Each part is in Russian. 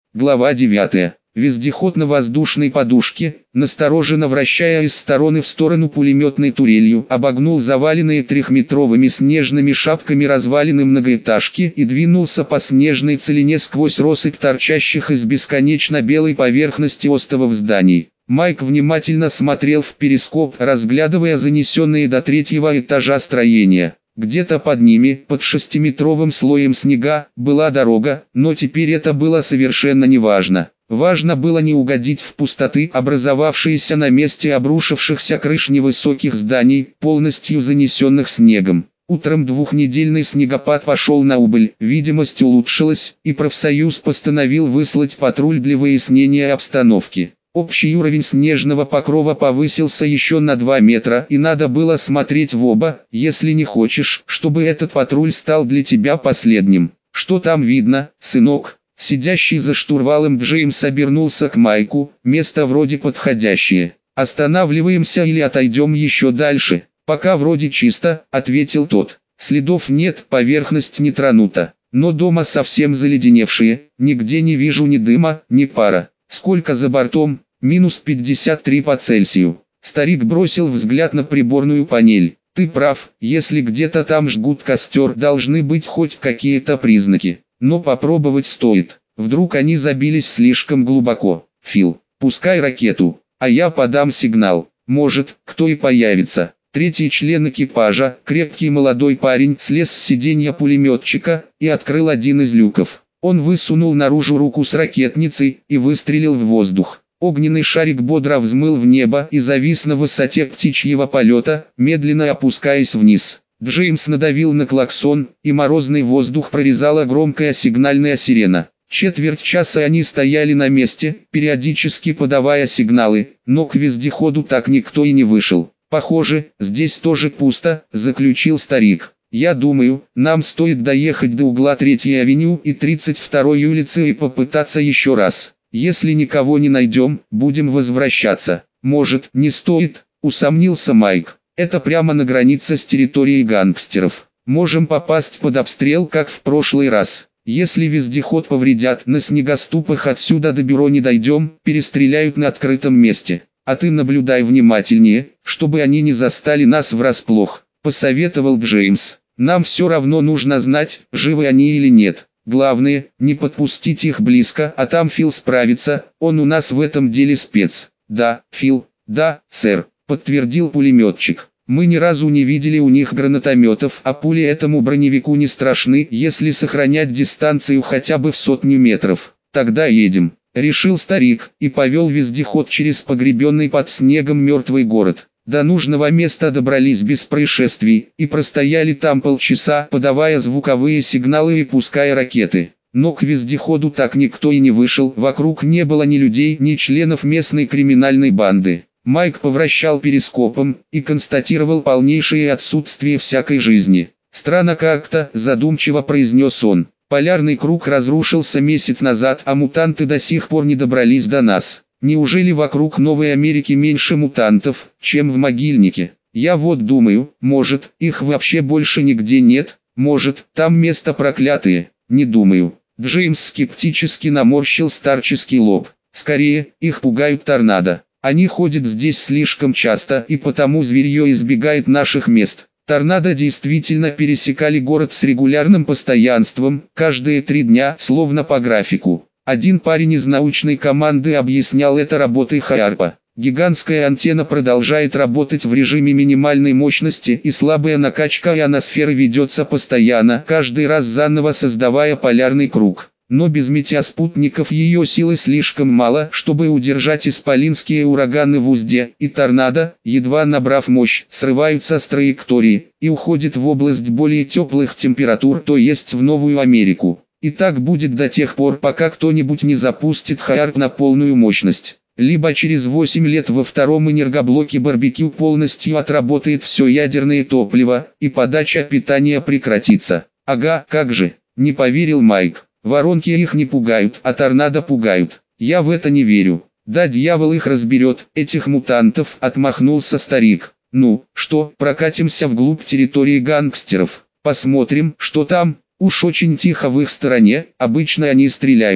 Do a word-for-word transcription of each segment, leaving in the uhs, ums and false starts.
Глава девятая. Вездеход на воздушной подушке, настороженно вращая из стороны в сторону пулеметной турелью, обогнул заваленные трехметровыми снежными шапками развалины многоэтажки и двинулся по снежной целине сквозь россыпь торчащих из бесконечно белой поверхности остовов зданий. Майк внимательно смотрел в перископ, разглядывая занесенные до третьего этажа строения. Где-то под ними, под шестиметровым слоем снега, была дорога, но теперь это было совершенно неважно. Важно было не угодить в пустоты, образовавшиеся на месте обрушившихся крыш невысоких зданий, полностью занесенных снегом. Утром двухнедельный снегопад пошел на убыль, видимость улучшилась, и профсоюз постановил выслать патруль для выяснения обстановки. Общий уровень снежного покрова повысился еще на два метра, и надо было смотреть в оба, если не хочешь, чтобы этот патруль стал для тебя последним. «Что там видно, сынок?» Сидящий за штурвалом Джеймс обернулся к Майку. «Место вроде подходящее. Останавливаемся или отойдем еще дальше?» «Пока вроде чисто», — ответил тот. «Следов нет, поверхность не тронута. Но дома совсем заледеневшие, нигде не вижу ни дыма, ни пара. Сколько за бортом?» «Минус пятьдесят три по Цельсию». Старик бросил взгляд на приборную панель. «Ты прав, если где-то там жгут костер, должны быть хоть какие-то признаки. Но попробовать стоит. Вдруг они забились слишком глубоко. Фил, пускай ракету, а я подам сигнал. Может, кто и появится». Третий член экипажа, крепкий молодой парень, слез с сиденья пулеметчика и открыл один из люков. Он высунул наружу руку с ракетницей и выстрелил в воздух. Огненный шарик бодро взмыл в небо и завис на высоте птичьего полета, медленно опускаясь вниз. Джеймс надавил на клаксон, и морозный воздух прорезала громкая сигнальная сирена. Четверть часа они стояли на месте, периодически подавая сигналы, но к вездеходу так никто и не вышел. «Похоже, здесь тоже пусто», — заключил старик. «Я думаю, нам стоит доехать до угла третьей авеню и тридцать второй улицы и попытаться еще раз. Если никого не найдем, будем возвращаться». «Может, не стоит?» — усомнился Майк. «Это прямо на границе с территорией гангстеров. Можем попасть под обстрел, как в прошлый раз. Если вездеход повредят, на снегоступах отсюда до бюро не дойдем, перестреляют на открытом месте. А ты наблюдай внимательнее, чтобы они не застали нас врасплох», — посоветовал Джеймс. «Нам все равно нужно знать, живы они или нет. Главное, не подпустить их близко, а там Фил справится, он у нас в этом деле спец». «Да, Фил, да, сэр», — подтвердил пулеметчик. «Мы ни разу не видели у них гранатометов, а пули этому броневику не страшны, если сохранять дистанцию хотя бы в сотню метров. Тогда едем», — решил старик, и повел вездеход через погребенный под снегом мертвый город. До нужного места добрались без происшествий, и простояли там полчаса, подавая звуковые сигналы и пуская ракеты. Но к вездеходу так никто и не вышел, вокруг не было ни людей, ни членов местной криминальной банды. Майк повращал перископом и констатировал полнейшее отсутствие всякой жизни. «Странно как-то», — задумчиво произнес он. «Полярный круг разрушился месяц назад, а мутанты до сих пор не добрались до нас. Неужели вокруг Новой Америки меньше мутантов, чем в Могильнике? Я вот думаю, может, их вообще больше нигде нет, может, там место проклятые, не думаю». Джеймс скептически наморщил старческий лоб. «Скорее, их пугают торнадо. Они ходят здесь слишком часто, и потому зверье избегает наших мест». Торнадо действительно пересекали город с регулярным постоянством, каждые три дня, словно по графику. Один парень из научной команды объяснял это работой Хайарпа. Гигантская антенна продолжает работать в режиме минимальной мощности, и слабая накачка ионосферы ведется постоянно, каждый раз заново создавая полярный круг. Но без метеоспутников ее силы слишком мало, чтобы удержать исполинские ураганы в узде, и торнадо, едва набрав мощь, срываются с траектории и уходят в область более теплых температур, то есть в Новую Америку. И так будет до тех пор, пока кто-нибудь не запустит Хайарп на полную мощность. Либо через восемь лет во втором энергоблоке барбекю полностью отработает все ядерное топливо, и подача питания прекратится. «Ага, как же», — не поверил Майк. «Воронки их не пугают, а торнадо пугают. Я в это не верю. Да дьявол их разберет, этих мутантов», — отмахнулся старик. «Ну, что, прокатимся вглубь территории гангстеров? Посмотрим, что там?» Уж очень тихо в их стороне, обычно они стреляют.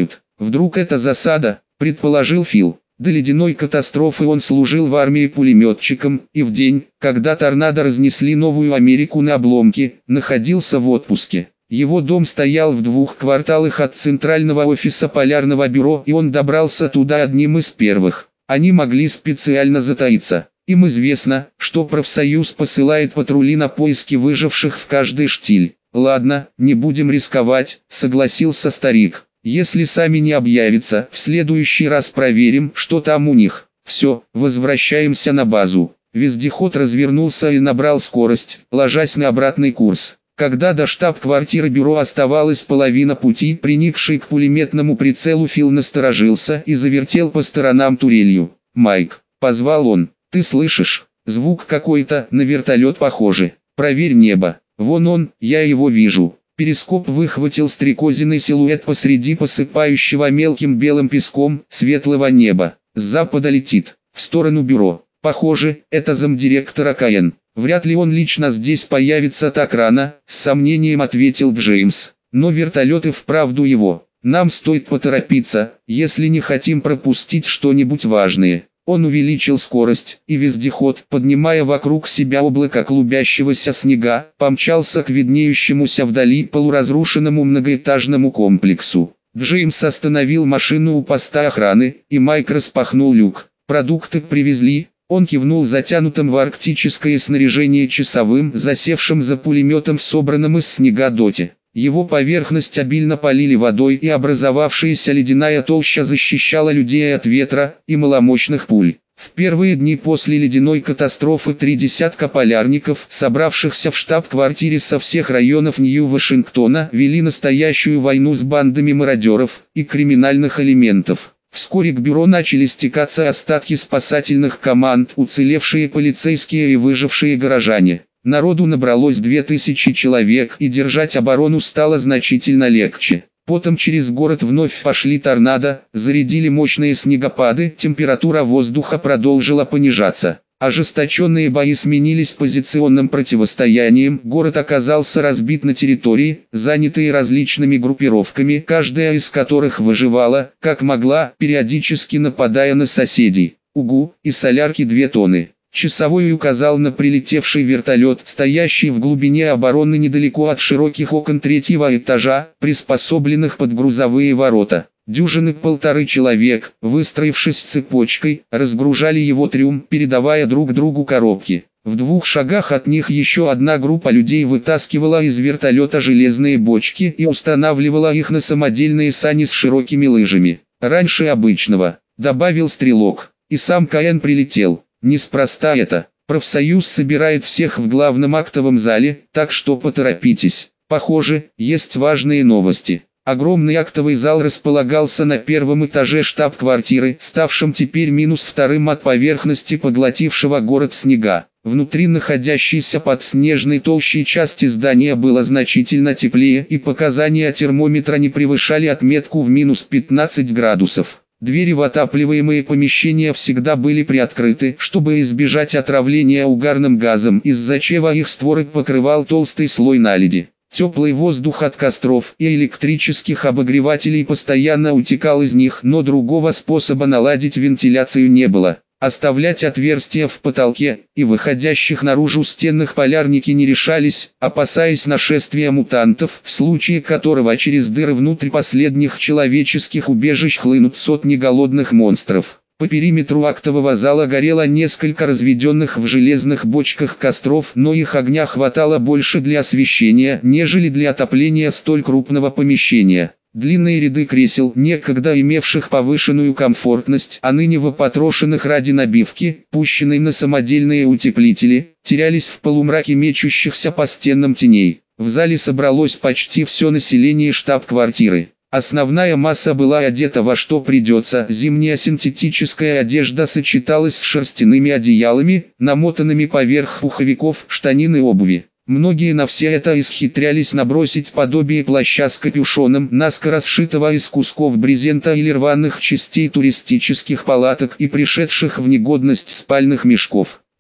Вдруг это засада, предположил Фил. До ледяной катастрофы он служил в армии пулеметчиком, и в день, когда торнадо разнесли Новую Америку на обломки, находился в отпуске. Его дом стоял в двух кварталах от центрального офиса Полярного бюро, и он добрался туда одним из первых. Они могли специально затаиться. Им известно, что профсоюз посылает патрули на поиски выживших в каждый штиль. «Ладно, не будем рисковать», — согласился старик. «Если сами не объявятся, в следующий раз проверим, что там у них. Все, возвращаемся на базу». Вездеход развернулся и набрал скорость, ложась на обратный курс. Когда до штаб-квартиры бюро оставалась половина пути, приникший к пулеметному прицелу Фил насторожился и завертел по сторонам турелью. «Майк», — позвал он, — «ты слышишь? Звук какой-то, на вертолет похоже. Проверь небо. Вон он, я его вижу». Перископ выхватил стрекозиный силуэт посреди посыпающего мелким белым песком светлого неба. С запада летит, в сторону бюро. Похоже, это замдиректора КН. Вряд ли он лично здесь появится так рано, с сомнением ответил Джеймс. Но вертолет и вправду его. Нам стоит поторопиться, если не хотим пропустить что-нибудь важное. Он увеличил скорость, и вездеход, поднимая вокруг себя облако клубящегося снега, помчался к виднеющемуся вдали полуразрушенному многоэтажному комплексу. Джеймс остановил машину у поста охраны, и Майк распахнул люк. «Продукты привезли?» Он кивнул затянутым в арктическое снаряжение часовым, засевшим за пулеметом в собранном из снега доте. Его поверхность обильно полили водой, и образовавшаяся ледяная толща защищала людей от ветра и маломощных пуль. В первые дни после ледяной катастрофы три десятка полярников, собравшихся в штаб-квартире со всех районов Нью-Вашингтона, вели настоящую войну с бандами мародеров и криминальных элементов. Вскоре к бюро начали стекаться остатки спасательных команд, уцелевшие полицейские и выжившие горожане. Народу набралось две тысячи человек, и держать оборону стало значительно легче. Потом через город вновь пошли торнадо, зарядили мощные снегопады, температура воздуха продолжила понижаться. Ожесточенные бои сменились позиционным противостоянием, город оказался разбит на территории, занятые различными группировками, каждая из которых выживала, как могла, периодически нападая на соседей. Угу, и солярки две тонны. Часовой указал на прилетевший вертолет, стоящий в глубине обороны недалеко от широких окон третьего этажа, приспособленных под грузовые ворота. Дюжины полторы человек, выстроившись цепочкой, разгружали его трюм, передавая друг другу коробки. В двух шагах от них еще одна группа людей вытаскивала из вертолета железные бочки и устанавливала их на самодельные сани с широкими лыжами. «Раньше обычного», — добавил стрелок, — «и сам КН прилетел». Неспроста это. Профсоюз собирает всех в главном актовом зале, так что поторопитесь. Похоже, есть важные новости. Огромный актовый зал располагался на первом этаже штаб-квартиры, ставшем теперь минус вторым от поверхности поглотившего город снега. Внутри находящейся под снежной толщей части здания было значительно теплее, и показания термометра не превышали отметку в минус пятнадцать градусов. Двери в отапливаемые помещения всегда были приоткрыты, чтобы избежать отравления угарным газом, из-за чего их створы покрывал толстый слой наледи. Теплый воздух от костров и электрических обогревателей постоянно утекал из них, но другого способа наладить вентиляцию не было. Оставлять отверстия в потолке и выходящих наружу стенных полярники не решались, опасаясь нашествия мутантов, в случае которого через дыры внутрь последних человеческих убежищ хлынут сотни голодных монстров. По периметру актового зала горело несколько разведенных в железных бочках костров, но их огня хватало больше для освещения, нежели для отопления столь крупного помещения. Длинные ряды кресел, некогда имевших повышенную комфортность, а ныне выпотрошенных ради набивки, пущенной на самодельные утеплители, терялись в полумраке мечущихся по стенам теней. В зале собралось почти все население штаб-квартиры. Основная масса была одета во что придется, зимняя синтетическая одежда сочеталась с шерстяными одеялами, намотанными поверх пуховиков, штанин и обуви. Многие на все это исхитрялись набросить подобие плаща с капюшоном, наскоро сшитого из кусков брезента или рваных частей туристических палаток и пришедших в негодность спальных мешков.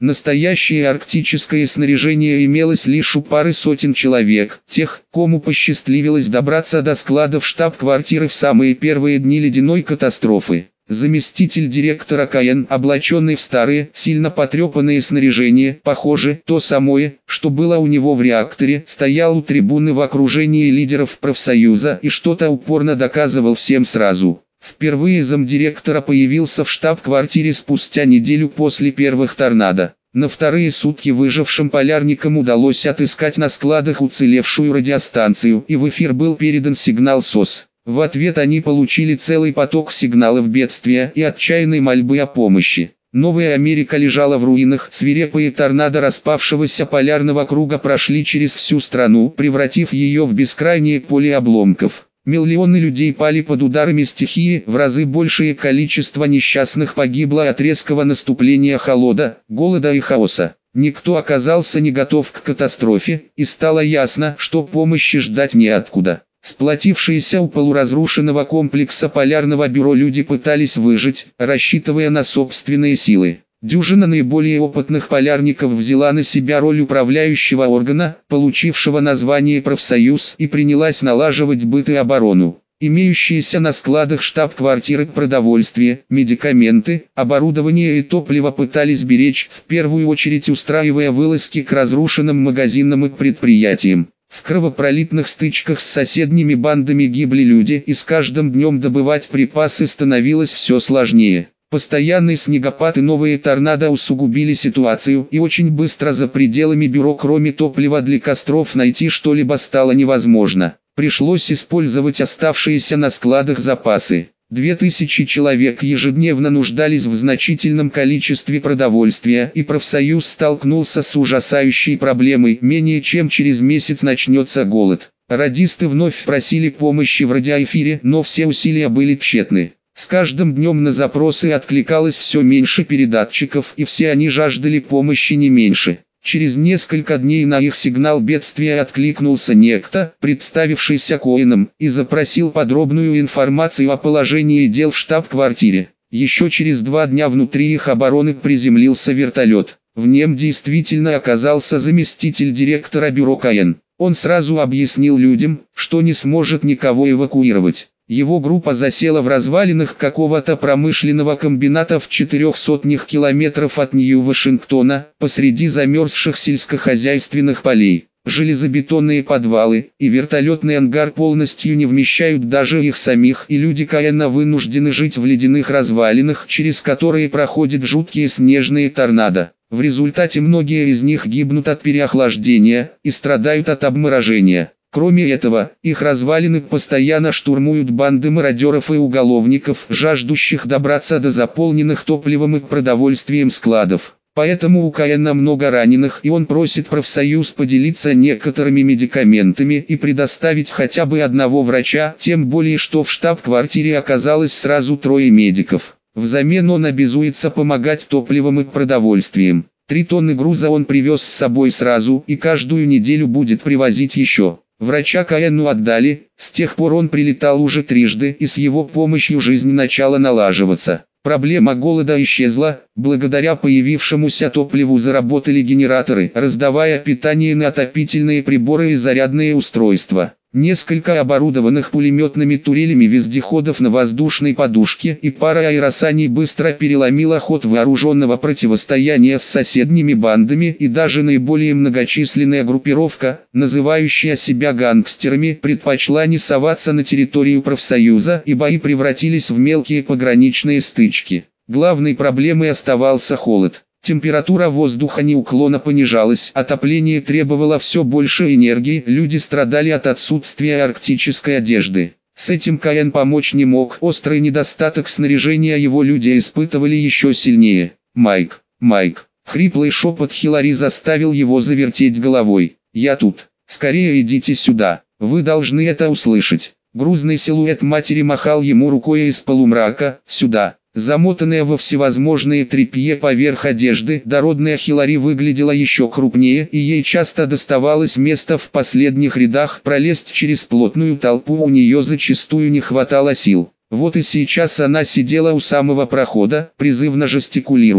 Настоящее арктическое снаряжение имелось лишь у пары сотен человек, тех, кому посчастливилось добраться до складов штаб-квартиры в самые первые дни ледяной катастрофы. Заместитель директора КН, облаченный в старые, сильно потрепанные снаряжение, похоже, то самое, что было у него в реакторе, стоял у трибуны в окружении лидеров профсоюза и что-то упорно доказывал всем сразу. Впервые замдиректора появился в штаб-квартире спустя неделю после первых торнадо. На вторые сутки выжившим полярникам удалось отыскать на складах уцелевшую радиостанцию, и в эфир был передан сигнал СОС. В ответ они получили целый поток сигналов бедствия и отчаянной мольбы о помощи. Новая Америка лежала в руинах, свирепые торнадо распавшегося полярного круга прошли через всю страну, превратив ее в бескрайнее поле обломков. Миллионы людей пали под ударами стихии, в разы большее количество несчастных погибло от резкого наступления холода, голода и хаоса. Никто оказался не готов к катастрофе, и стало ясно, что помощи ждать неоткуда. Сплотившиеся у полуразрушенного комплекса полярного бюро люди пытались выжить, рассчитывая на собственные силы. Дюжина наиболее опытных полярников взяла на себя роль управляющего органа, получившего название профсоюз, и принялась налаживать быт и оборону. Имеющиеся на складах штаб-квартиры продовольствие, медикаменты, оборудование и топливо пытались беречь, в первую очередь устраивая вылазки к разрушенным магазинам и предприятиям. В кровопролитных стычках с соседними бандами гибли люди, и с каждым днем добывать припасы становилось все сложнее. Постоянный снегопад и новые торнадо усугубили ситуацию, и очень быстро за пределами бюро кроме топлива для костров найти что-либо стало невозможно. Пришлось использовать оставшиеся на складах запасы. Две тысячи человек ежедневно нуждались в значительном количестве продовольствия, и профсоюз столкнулся с ужасающей проблемой: менее чем через месяц начнется голод. Радисты вновь просили помощи в радиоэфире, но все усилия были тщетны. С каждым днем на запросы откликалось все меньше передатчиков, и все они жаждали помощи не меньше. Через несколько дней на их сигнал бедствия откликнулся некто, представившийся Коэном, и запросил подробную информацию о положении дел в штаб-квартире. Еще через два дня внутри их обороны приземлился вертолет. В нем действительно оказался заместитель директора бюро КН. Он сразу объяснил людям, что не сможет никого эвакуировать. Его группа засела в развалинах какого-то промышленного комбината в четырех сотнях километров от Нью-Вашингтона, посреди замерзших сельскохозяйственных полей. Железобетонные подвалы и вертолетный ангар полностью не вмещают даже их самих, и люди КН вынуждены жить в ледяных развалинах, через которые проходят жуткие снежные торнадо. В результате многие из них гибнут от переохлаждения и страдают от обморожения. Кроме этого, их развалины постоянно штурмуют банды мародеров и уголовников, жаждущих добраться до заполненных топливом и продовольствием складов. Поэтому у КН много раненых, и он просит профсоюз поделиться некоторыми медикаментами и предоставить хотя бы одного врача, тем более что в штаб-квартире оказалось сразу трое медиков. Взамен он обязуется помогать топливом и продовольствием. Три тонны груза он привез с собой сразу, и каждую неделю будет привозить еще. Врача КНу отдали, с тех пор он прилетал уже трижды, и с его помощью жизнь начала налаживаться. Проблема голода исчезла, благодаря появившемуся топливу заработали генераторы, раздавая питание на отопительные приборы и зарядные устройства. Несколько оборудованных пулеметными турелями вездеходов на воздушной подушке и пара аэросаней быстро переломила ход вооруженного противостояния с соседними бандами, и даже наиболее многочисленная группировка, называющая себя гангстерами, предпочла не соваться на территорию профсоюза, и бои превратились в мелкие пограничные стычки. Главной проблемой оставался холод. Температура воздуха неуклонно понижалась, отопление требовало все больше энергии, люди страдали от отсутствия арктической одежды. С этим КН помочь не мог, острый недостаток снаряжения его люди испытывали еще сильнее. «Майк, Майк!» Хриплый шепот Хиллари заставил его завертеть головой. «Я тут, скорее идите сюда, вы должны это услышать». Грузный силуэт матери махал ему рукой из полумрака. «Сюда». Замотанная во всевозможные тряпье поверх одежды, дородная Хиллари выглядела еще крупнее, и ей часто доставалось место в последних рядах. Пролезть через плотную толпу у нее зачастую не хватало сил. Вот и сейчас она сидела у самого прохода, призывно жестикулируя.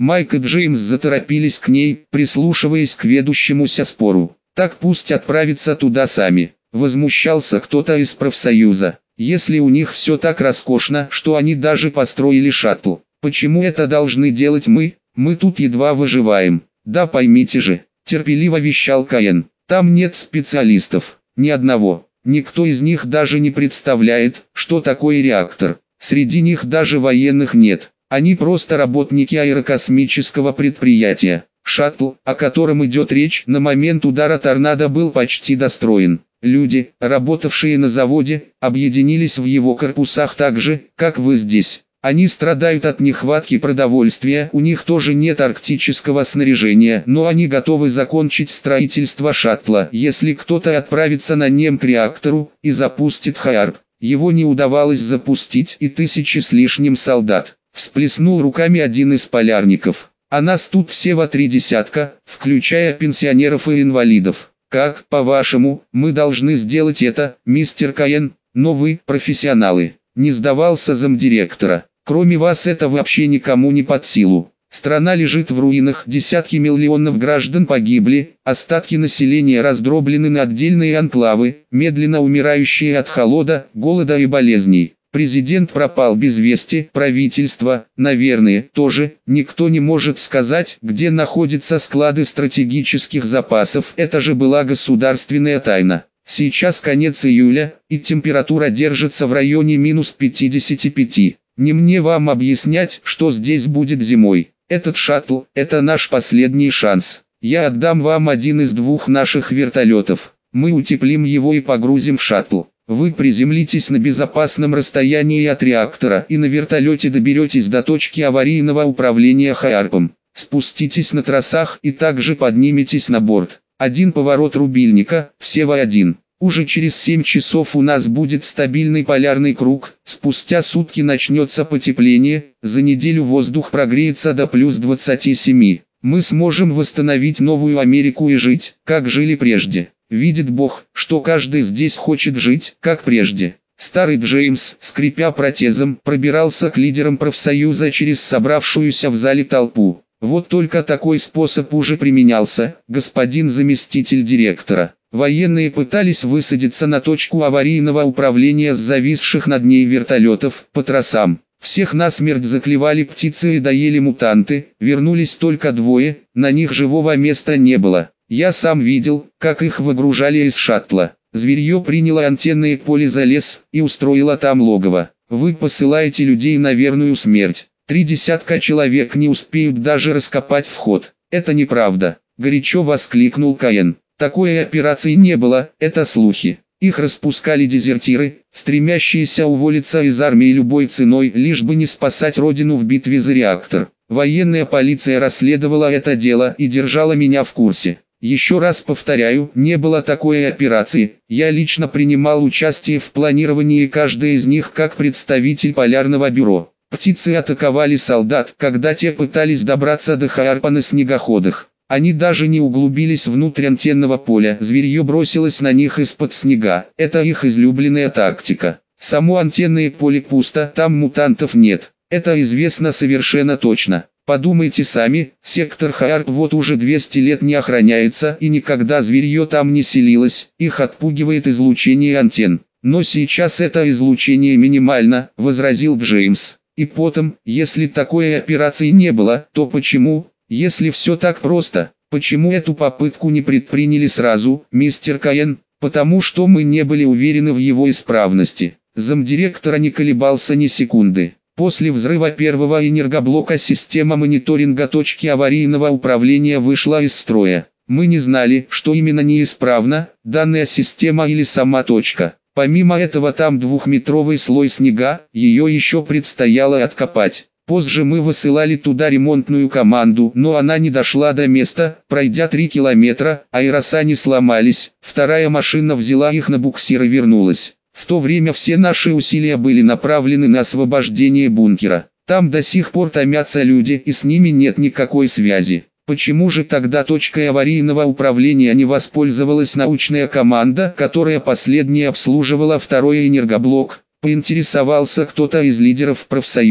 Майк и Джеймс заторопились к ней, прислушиваясь к ведущемуся спору. Так пусть отправятся туда сами. Возмущался кто-то из профсоюза. Если у них все так роскошно, что они даже построили шаттл, почему это должны делать мы? Мы тут едва выживаем. Да поймите же, терпеливо вещал Каин. Там нет специалистов, ни одного. Никто из них даже не представляет, что такое реактор. Среди них даже военных нет. Они просто работники аэрокосмического предприятия. Шаттл, о котором идет речь, на момент удара торнадо был почти достроен. Люди, работавшие на заводе, объединились в его корпусах так же, как вы здесь. Они страдают от нехватки продовольствия, у них тоже нет арктического снаряжения, но они готовы закончить строительство шаттла, если кто-то отправится на нем к реактору и запустит Хайарп. Его не удавалось запустить, и тысячи с лишним солдат. Всплеснул руками один из полярников. А нас тут всего три десятка, включая пенсионеров и инвалидов. Как, по-вашему, мы должны сделать это, мистер Каин? Но вы, профессионалы, не сдавался замдиректора. Кроме вас это вообще никому не под силу. Страна лежит в руинах, десятки миллионов граждан погибли, остатки населения раздроблены на отдельные анклавы, медленно умирающие от холода, голода и болезней. Президент пропал без вести, правительство, наверное, тоже. Никто не может сказать, где находятся склады стратегических запасов. Это же была государственная тайна. Сейчас конец июля, и температура держится в районе минус пятидесяти пяти. Не мне вам объяснять, что здесь будет зимой. Этот шаттл – это наш последний шанс. Я отдам вам один из двух наших вертолетов. Мы утеплим его и погрузим в шаттл. Вы приземлитесь на безопасном расстоянии от реактора и на вертолете доберетесь до точки аварийного управления Хайарпом. Спуститесь на тросах и также подниметесь на борт. Один поворот рубильника, всего один. Уже через семь часов у нас будет стабильный полярный круг, спустя сутки начнется потепление, за неделю воздух прогреется до плюс двадцати семи. Мы сможем восстановить Новую Америку и жить, как жили прежде. Видит Бог, что каждый здесь хочет жить, как прежде. Старый Джеймс, скрипя протезом, пробирался к лидерам профсоюза через собравшуюся в зале толпу. Вот только такой способ уже применялся, господин заместитель директора. Военные пытались высадиться на точку аварийного управления с зависших над ней вертолетов по тросам. Всех насмерть заклевали птицы и доели мутанты, вернулись только двое, на них живого места не было. Я сам видел, как их выгружали из шаттла. Зверье приняло антенное поле за лес и устроило там логово. Вы посылаете людей на верную смерть. Три десятка человек не успеют даже раскопать вход. Это неправда, горячо воскликнул Каин. Такой операции не было, это слухи. Их распускали дезертиры, стремящиеся уволиться из армии любой ценой, лишь бы не спасать родину в битве за реактор. Военная полиция расследовала это дело и держала меня в курсе. Еще раз повторяю, не было такой операции. Я лично принимал участие в планировании каждой из них как представитель полярного бюро. Птицы атаковали солдат, когда те пытались добраться до Хайарпа на снегоходах. Они даже не углубились внутрь антенного поля, зверье бросилось на них из-под снега. Это их излюбленная тактика. Само антенное поле пусто, там мутантов нет. Это известно совершенно точно. Подумайте сами, сектор Хайарп вот уже двести лет не охраняется и никогда зверье там не селилось, их отпугивает излучение антенн. Но сейчас это излучение минимально, возразил Джеймс. И потом, если такой операции не было, то почему, если все так просто, почему эту попытку не предприняли сразу, мистер Каин? Потому что мы не были уверены в его исправности. Замдиректора не колебался ни секунды. После взрыва первого энергоблока система мониторинга точки аварийного управления вышла из строя. Мы не знали, что именно неисправна, данная система или сама точка. Помимо этого там двухметровый слой снега, ее еще предстояло откопать. Позже мы высылали туда ремонтную команду, но она не дошла до места, пройдя три километра, аэросани сломались, вторая машина взяла их на буксир и вернулась. В то время все наши усилия были направлены на освобождение бункера. Там до сих пор томятся люди и с ними нет никакой связи. Почему же тогда точкой аварийного управления не воспользовалась научная команда, которая последняя обслуживала второй энергоблок? Поинтересовался кто-то из лидеров профсоюза.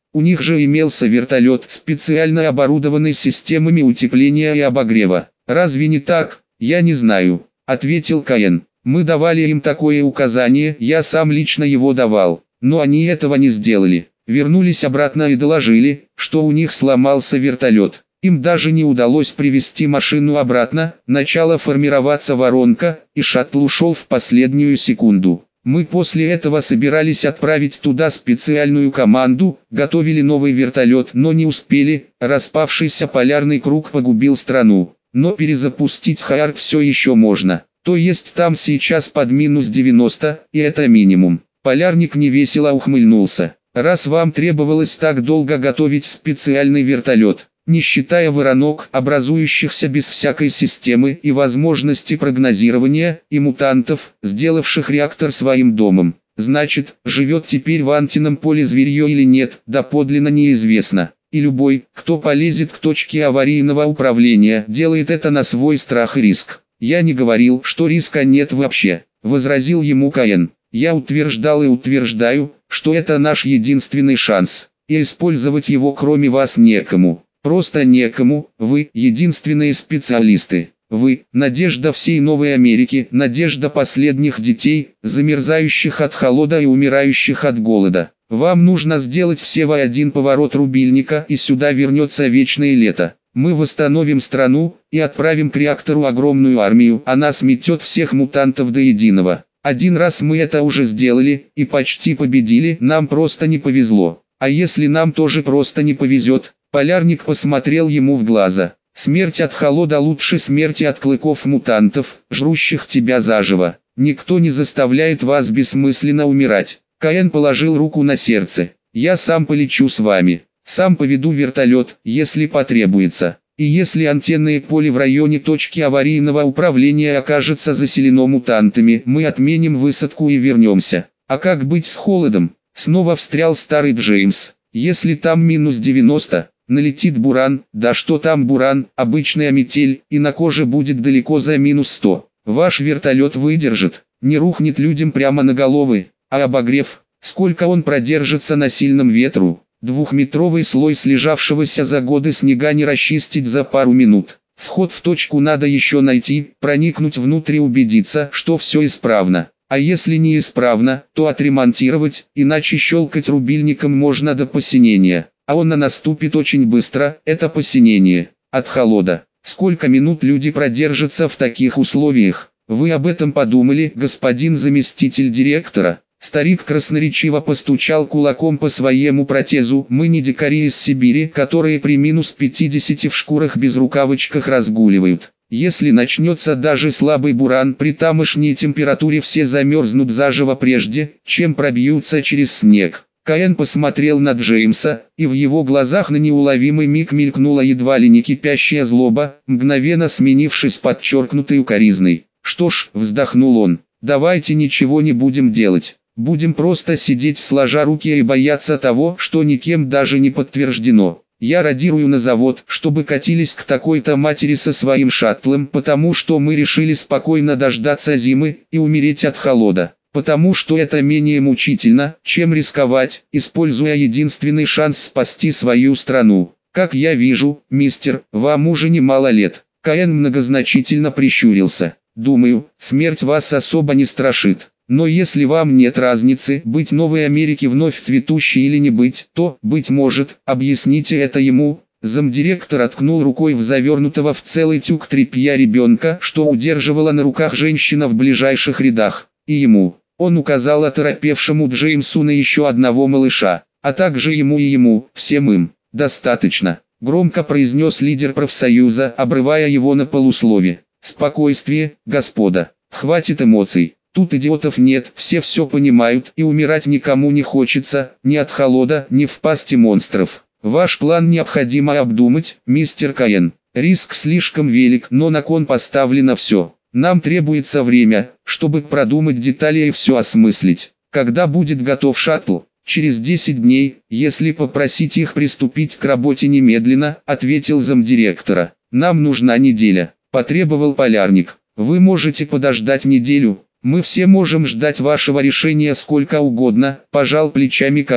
У них же имелся вертолет, специально оборудованный системами утепления и обогрева. Разве не так? Я не знаю, ответил Каин. Мы давали им такое указание, я сам лично его давал, но они этого не сделали. Вернулись обратно и доложили, что у них сломался вертолет. Им даже не удалось привести машину обратно, начала формироваться воронка, и шаттл ушел в последнюю секунду. Мы после этого собирались отправить туда специальную команду, готовили новый вертолет, но не успели, распавшийся полярный круг погубил страну. Но перезапустить Хаар все еще можно, то есть там сейчас под минус девяносто, и это минимум. Полярник невесело ухмыльнулся. Раз вам требовалось так долго готовить специальный вертолет, не считая воронок, образующихся без всякой системы и возможности прогнозирования, и мутантов, сделавших реактор своим домом, значит, живет теперь в Антином поле зверье или нет, доподлинно неизвестно. И любой, кто полезет к точке аварийного управления, делает это на свой страх и риск. Я не говорил, что риска нет вообще, возразил ему Каин. Я утверждал и утверждаю, что это наш единственный шанс, и использовать его кроме вас некому. Просто некому, вы единственные специалисты. Вы – надежда всей Новой Америки, надежда последних детей, замерзающих от холода и умирающих от голода. Вам нужно сделать всего один поворот рубильника, и сюда вернется вечное лето. Мы восстановим страну и отправим к реактору огромную армию, она сметет всех мутантов до единого. Один раз мы это уже сделали и почти победили, нам просто не повезло. А если нам тоже просто не повезет? Полярник посмотрел ему в глаза. Смерть от холода лучше смерти от клыков мутантов, жрущих тебя заживо. Никто не заставляет вас бессмысленно умирать. Каин положил руку на сердце. Я сам полечу с вами. Сам поведу вертолет, если потребуется. И если антенное поле в районе точки аварийного управления окажется заселено мутантами, мы отменим высадку и вернемся. А как быть с холодом? Снова встрял старый Джеймс. Если там минус девяносто, налетит буран, да что там буран, обычная метель, и на коже будет далеко за минус сто. Ваш вертолет выдержит, не рухнет людям прямо на головы, а обогрев, сколько он продержится на сильном ветру? Двухметровый слой слежавшегося за годы снега не расчистить за пару минут. Вход в точку надо еще найти, проникнуть внутрь и убедиться, что все исправно. А если не исправно, то отремонтировать, иначе щелкать рубильником можно до посинения. А он наступит очень быстро, это посинение, от холода. Сколько минут люди продержатся в таких условиях? Вы об этом подумали, господин заместитель директора? Старик красноречиво постучал кулаком по своему протезу. Мы не дикари из Сибири, которые при минус пятидесяти в шкурах без рукавочках разгуливают. Если начнется даже слабый буран, при тамошней температуре все замерзнут заживо прежде, чем пробьются через снег. Каин посмотрел на Джеймса, и в его глазах на неуловимый миг мелькнула едва ли не кипящая злоба, мгновенно сменившись подчеркнутой укоризной. «Что ж», — вздохнул он, — «давайте ничего не будем делать. Будем просто сидеть сложа руки и бояться того, что никем даже не подтверждено. Я радирую на завод, чтобы катились к такой-то матери со своим шаттлом, потому что мы решили спокойно дождаться зимы и умереть от холода. Потому что это менее мучительно, чем рисковать, используя единственный шанс спасти свою страну. Как я вижу, мистер, вам уже немало лет». Каин многозначительно прищурился. «Думаю, смерть вас особо не страшит. Но если вам нет разницы, быть Новой Америке вновь цветущей или не быть, то, быть может, объясните это ему». Замдиректор откнул рукой в завернутого в целый тюк тряпья ребенка, что удерживала на руках женщина в ближайших рядах. И ему. Он указал оторопевшему Джеймсу на еще одного малыша, а также ему и ему, всем им. «Достаточно», — громко произнес лидер профсоюза, обрывая его на полуслове. «Спокойствие, господа, хватит эмоций. Тут идиотов нет, все все понимают, и умирать никому не хочется, ни от холода, ни в пасти монстров. Ваш план необходимо обдумать, мистер Каин. Риск слишком велик, но на кон поставлено все. Нам требуется время, чтобы продумать детали и все осмыслить. Когда будет готов шаттл?» «Через десять дней, если попросить их приступить к работе немедленно», — ответил замдиректора. «Нам нужна неделя», — потребовал полярник. «Вы можете подождать неделю. Мы все можем ждать вашего решения сколько угодно», – пожал плечами Каин.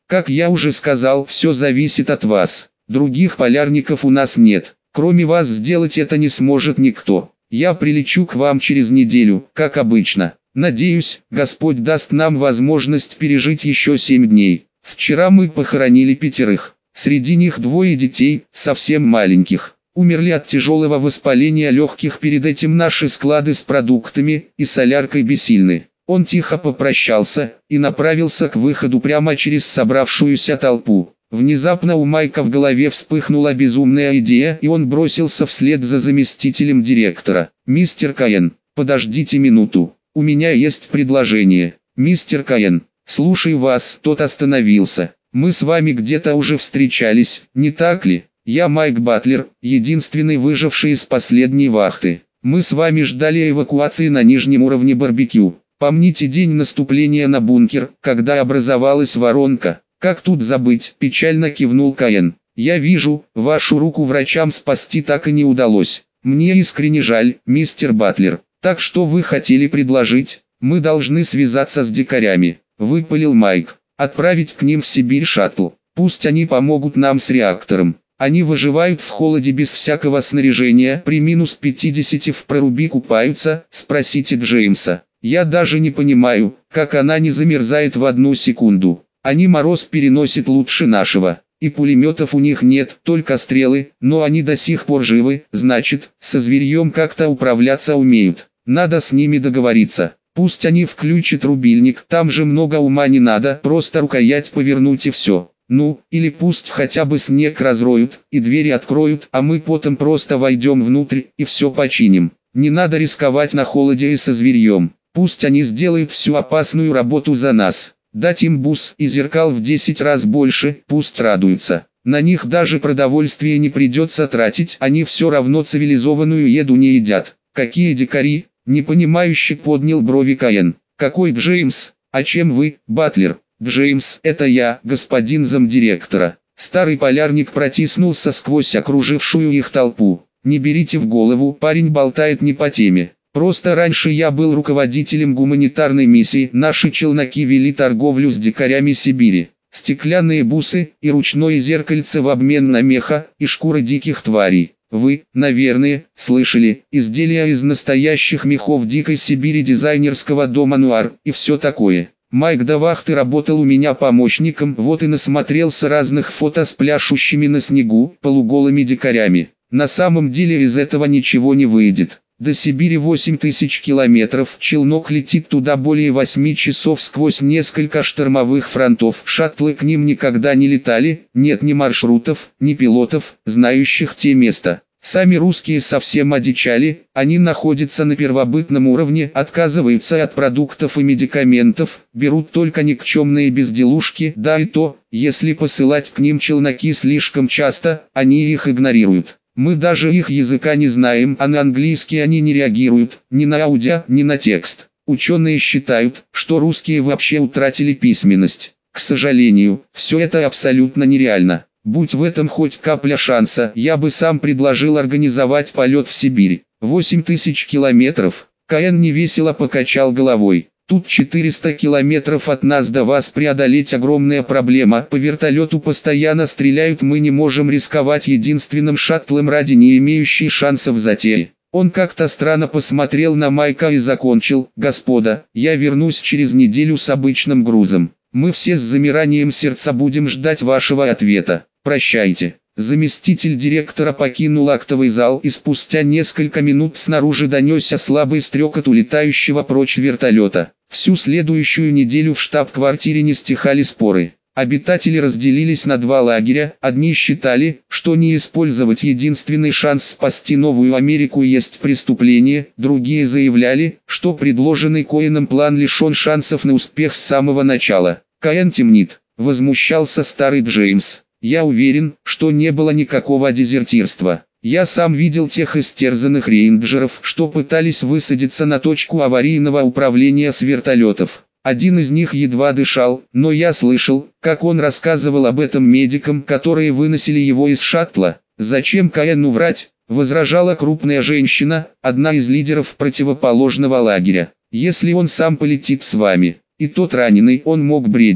Как я уже сказал, все зависит от вас. Других полярников у нас нет. Кроме вас сделать это не сможет никто. Я прилечу к вам через неделю, как обычно. Надеюсь, Господь даст нам возможность пережить еще семь дней. Вчера мы похоронили пятерых. Среди них двое детей, совсем маленьких. Умерли от тяжелого воспаления легких. Перед этим наши склады с продуктами и соляркой бессильны. Он тихо попрощался и направился к выходу прямо через собравшуюся толпу. Внезапно у Майка в голове вспыхнула безумная идея, и он бросился вслед за заместителем директора. «Мистер Коэн, подождите минуту, у меня есть предложение». «Мистер Коэн, слушаю вас». Тот остановился. «Мы с вами где-то уже встречались, не так ли? Я Майк Батлер, единственный выживший из последней вахты. Мы с вами ждали эвакуации на нижнем уровне барбекю. Помните день наступления на бункер, когда образовалась воронка? Как тут забыть?» – печально кивнул Коэн. «Я вижу, вашу руку врачам спасти так и не удалось. Мне искренне жаль, мистер Батлер. Так что вы хотели предложить? Мы должны связаться с дикарями», – выпалил Майк. «Отправить к ним в Сибирь шаттл. Пусть они помогут нам с реактором. Они выживают в холоде без всякого снаряжения, при минус пятидесяти в проруби купаются, спросите Джеймса. Я даже не понимаю, как она не замерзает в одну секунду. Они мороз переносят лучше нашего, и пулеметов у них нет, только стрелы, но они до сих пор живы, значит, со зверьем как-то управляться умеют. Надо с ними договориться. Пусть они включат рубильник, там же много ума не надо, просто рукоять повернуть и все. Ну, или пусть хотя бы снег разроют, и двери откроют, а мы потом просто войдем внутрь, и все починим. Не надо рисковать на холоде и со зверьем. Пусть они сделают всю опасную работу за нас. Дать им бус и зеркал в десять раз больше, пусть радуются. На них даже продовольствие не придется тратить, они все равно цивилизованную еду не едят. Какие дикари? Непонимающе поднял брови Коэн. Какой Джеймс? А чем вы, Батлер? Джеймс, это я, господин замдиректора. Старый полярник протиснулся сквозь окружившую их толпу. Не берите в голову, парень болтает не по теме. Просто раньше я был руководителем гуманитарной миссии, наши челноки вели торговлю с дикарями Сибири. Стеклянные бусы и ручное зеркальце в обмен на меха и шкуры диких тварей. Вы, наверное, слышали, изделия из настоящих мехов дикой Сибири дизайнерского дома Нуар и все такое. Майк до вахты работал у меня помощником, вот и насмотрелся разных фото с пляшущими на снегу, полуголыми дикарями. На самом деле из этого ничего не выйдет. До Сибири восемь тысяч километров, челнок летит туда более восьми часов сквозь несколько штормовых фронтов. Шаттлы к ним никогда не летали, нет ни маршрутов, ни пилотов, знающих те места. Сами русские совсем одичали, они находятся на первобытном уровне, отказываются от продуктов и медикаментов, берут только никчемные безделушки, да и то, если посылать к ним челноки слишком часто, они их игнорируют. Мы даже их языка не знаем, а на английский они не реагируют, ни на аудио, ни на текст. Ученые считают, что русские вообще утратили письменность. К сожалению, все это абсолютно нереально. Будь в этом хоть капля шанса, я бы сам предложил организовать полет в Сибирь. восемь тысяч километров. Коэн невесело покачал головой. Тут четыреста километров от нас до вас преодолеть огромная проблема. По вертолету постоянно стреляют, мы не можем рисковать единственным шаттлом ради не имеющей шансов затеи. Он как-то странно посмотрел на Майка и закончил: «Господа, я вернусь через неделю с обычным грузом. Мы все с замиранием сердца будем ждать вашего ответа. Прощайте». Заместитель директора покинул актовый зал, и спустя несколько минут снаружи донесся слабый стрекот улетающего прочь вертолета. Всю следующую неделю в штаб-квартире не стихали споры. Обитатели разделились на два лагеря. Одни считали, что не использовать единственный шанс спасти Новую Америку есть преступление, другие заявляли, что предложенный Коэном план лишен шансов на успех с самого начала. «Коэн темнит», — возмущался старый Джеймс. «Я уверен, что не было никакого дезертирства. Я сам видел тех истерзанных рейнджеров, что пытались высадиться на точку аварийного управления с вертолетов. Один из них едва дышал, но я слышал, как он рассказывал об этом медикам, которые выносили его из шаттла. Зачем Коэну врать?» — возражала крупная женщина, одна из лидеров противоположного лагеря. «Если он сам полетит с вами, и тот раненый, он мог бредить.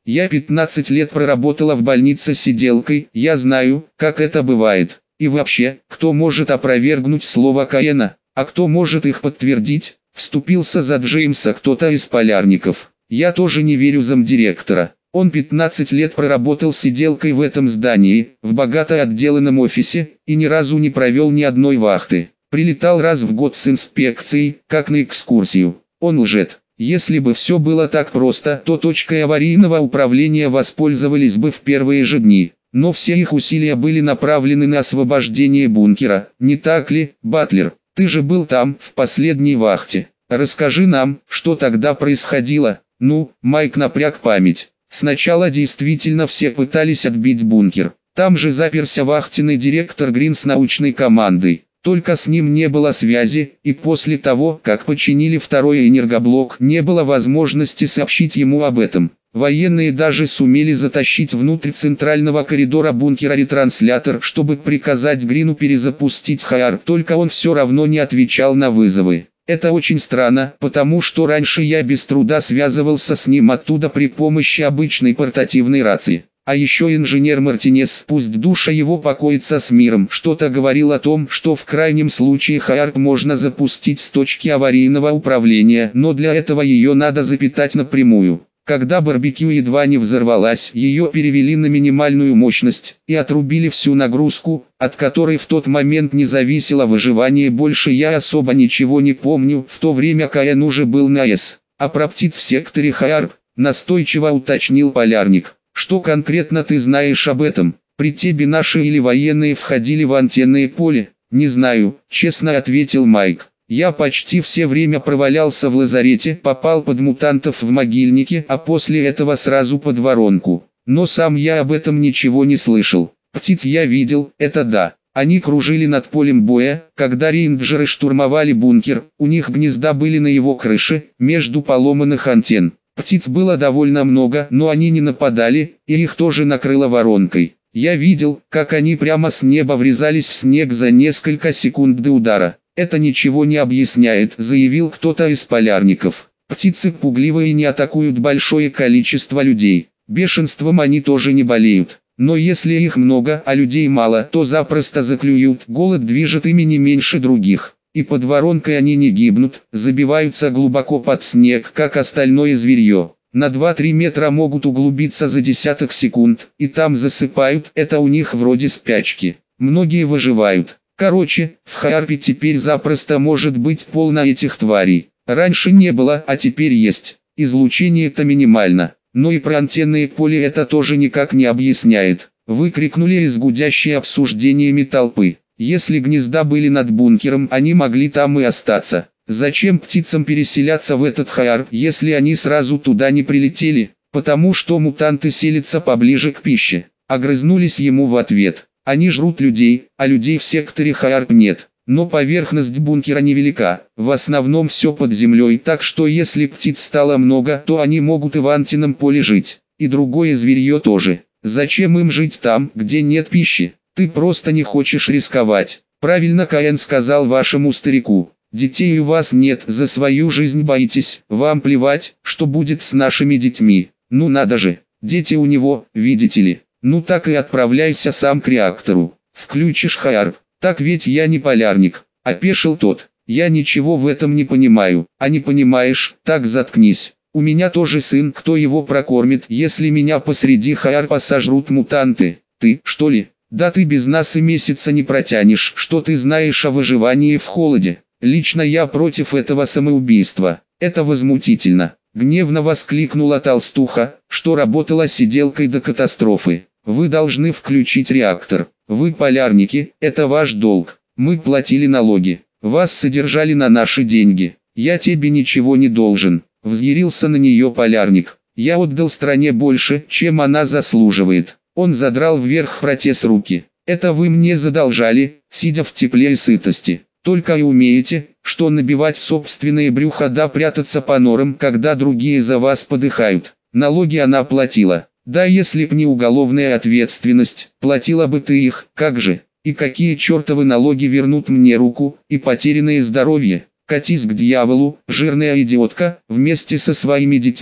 Я пятнадцать лет проработала в больнице сиделкой, я знаю, как это бывает. И вообще, кто может опровергнуть слова Каэна, а кто может их подтвердить? Вступился за Джеймса кто-то из полярников. Я тоже не верю замдиректора. Он пятнадцать лет проработал сиделкой в этом здании, в богато отделанном офисе, и ни разу не провел ни одной вахты. Прилетал раз в год с инспекцией, как на экскурсию. Он лжет. Если бы все было так просто, то точкой аварийного управления воспользовались бы в первые же дни. Но все их усилия были направлены на освобождение бункера, не так ли, Батлер? Ты же был там, в последней вахте. Расскажи нам, что тогда происходило. Ну, Майк напряг память. Сначала действительно все пытались отбить бункер. Там же заперся вахтенный директор Грин с научной командой. Только с ним не было связи, и после того, как починили второй энергоблок, не было возможности сообщить ему об этом. Военные даже сумели затащить внутрь центрального коридора бункера ретранслятор, чтобы приказать Грину перезапустить ХААР, только он все равно не отвечал на вызовы. Это очень странно, потому что раньше я без труда связывался с ним оттуда при помощи обычной портативной рации. А еще инженер Мартинес, пусть душа его покоится с миром, что-то говорил о том, что в крайнем случае ХААР можно запустить с точки аварийного управления, но для этого ее надо запитать напрямую. Когда барбекю едва не взорвалась, ее перевели на минимальную мощность и отрубили всю нагрузку, от которой в тот момент не зависело выживание. Больше я особо ничего не помню, в то время Каэн уже был на АЭС. А про птиц в секторе ХААР, настойчиво уточнил полярник. Что конкретно ты знаешь об этом? При тебе наши или военные входили в антенное поле? Не знаю, честно ответил Майк. Я почти все время провалялся в лазарете, попал под мутантов в могильнике, а после этого сразу под воронку. Но сам я об этом ничего не слышал. Птиц я видел, это да. Они кружили над полем боя, когда рейнджеры штурмовали бункер, у них гнезда были на его крыше, между поломанных антенн. Птиц было довольно много, но они не нападали, и их тоже накрыло воронкой. Я видел, как они прямо с неба врезались в снег за несколько секунд до удара. «Это ничего не объясняет», — заявил кто-то из полярников. «Птицы пугливые и не атакуют большое количество людей. Бешенством они тоже не болеют. Но если их много, а людей мало, то запросто заклюют. Голод движет ими не меньше других. И под воронкой они не гибнут, забиваются глубоко под снег, как остальное зверье. На два-три метра могут углубиться за десяток секунд, и там засыпают, это у них вроде спячки. Многие выживают. Короче, в ХААРПе теперь запросто может быть полно этих тварей. Раньше не было, а теперь есть. Излучение-то минимально. Но и про антенное поле это тоже никак не объясняет. Выкрикнули из гудящей обсуждениями толпы. Если гнезда были над бункером, они могли там и остаться. Зачем птицам переселяться в этот ХААР, если они сразу туда не прилетели? Потому что мутанты селятся поближе к пище. Огрызнулись ему в ответ. Они жрут людей, а людей в секторе ХААР нет. Но поверхность бункера невелика, в основном все под землей, так что если птиц стало много, то они могут и в антенном поле жить. И другое зверье тоже. Зачем им жить там, где нет пищи? Ты просто не хочешь рисковать. Правильно Каэн сказал вашему старику. Детей у вас нет, за свою жизнь боитесь, вам плевать, что будет с нашими детьми. Ну надо же, дети у него, видите ли. Ну так и отправляйся сам к реактору. Включишь ХААР. Так ведь я не полярник. Опешил тот. Я ничего в этом не понимаю. А не понимаешь, так заткнись. У меня тоже сын, кто его прокормит, если меня посреди ХААР сожрут мутанты? Ты, что ли? Да ты без нас и месяца не протянешь. Что ты знаешь о выживании в холоде? Лично я против этого самоубийства. Это возмутительно. Гневно воскликнула толстуха, что работала сиделкой до катастрофы. Вы должны включить реактор. Вы полярники, это ваш долг. Мы платили налоги. Вас содержали на наши деньги. Я тебе ничего не должен. Взъярился на нее полярник. Я отдал стране больше, чем она заслуживает. Он задрал вверх протез руки. Это вы мне задолжали, сидя в тепле и сытости. Только и умеете, что набивать собственные брюха да прятаться по норам, когда другие за вас подыхают. Налоги она платила. Да если б не уголовная ответственность, платила бы ты их, как же? И какие чертовы налоги вернут мне руку и потерянное здоровье? Катись к дьяволу, жирная идиотка, вместе со своими детьми.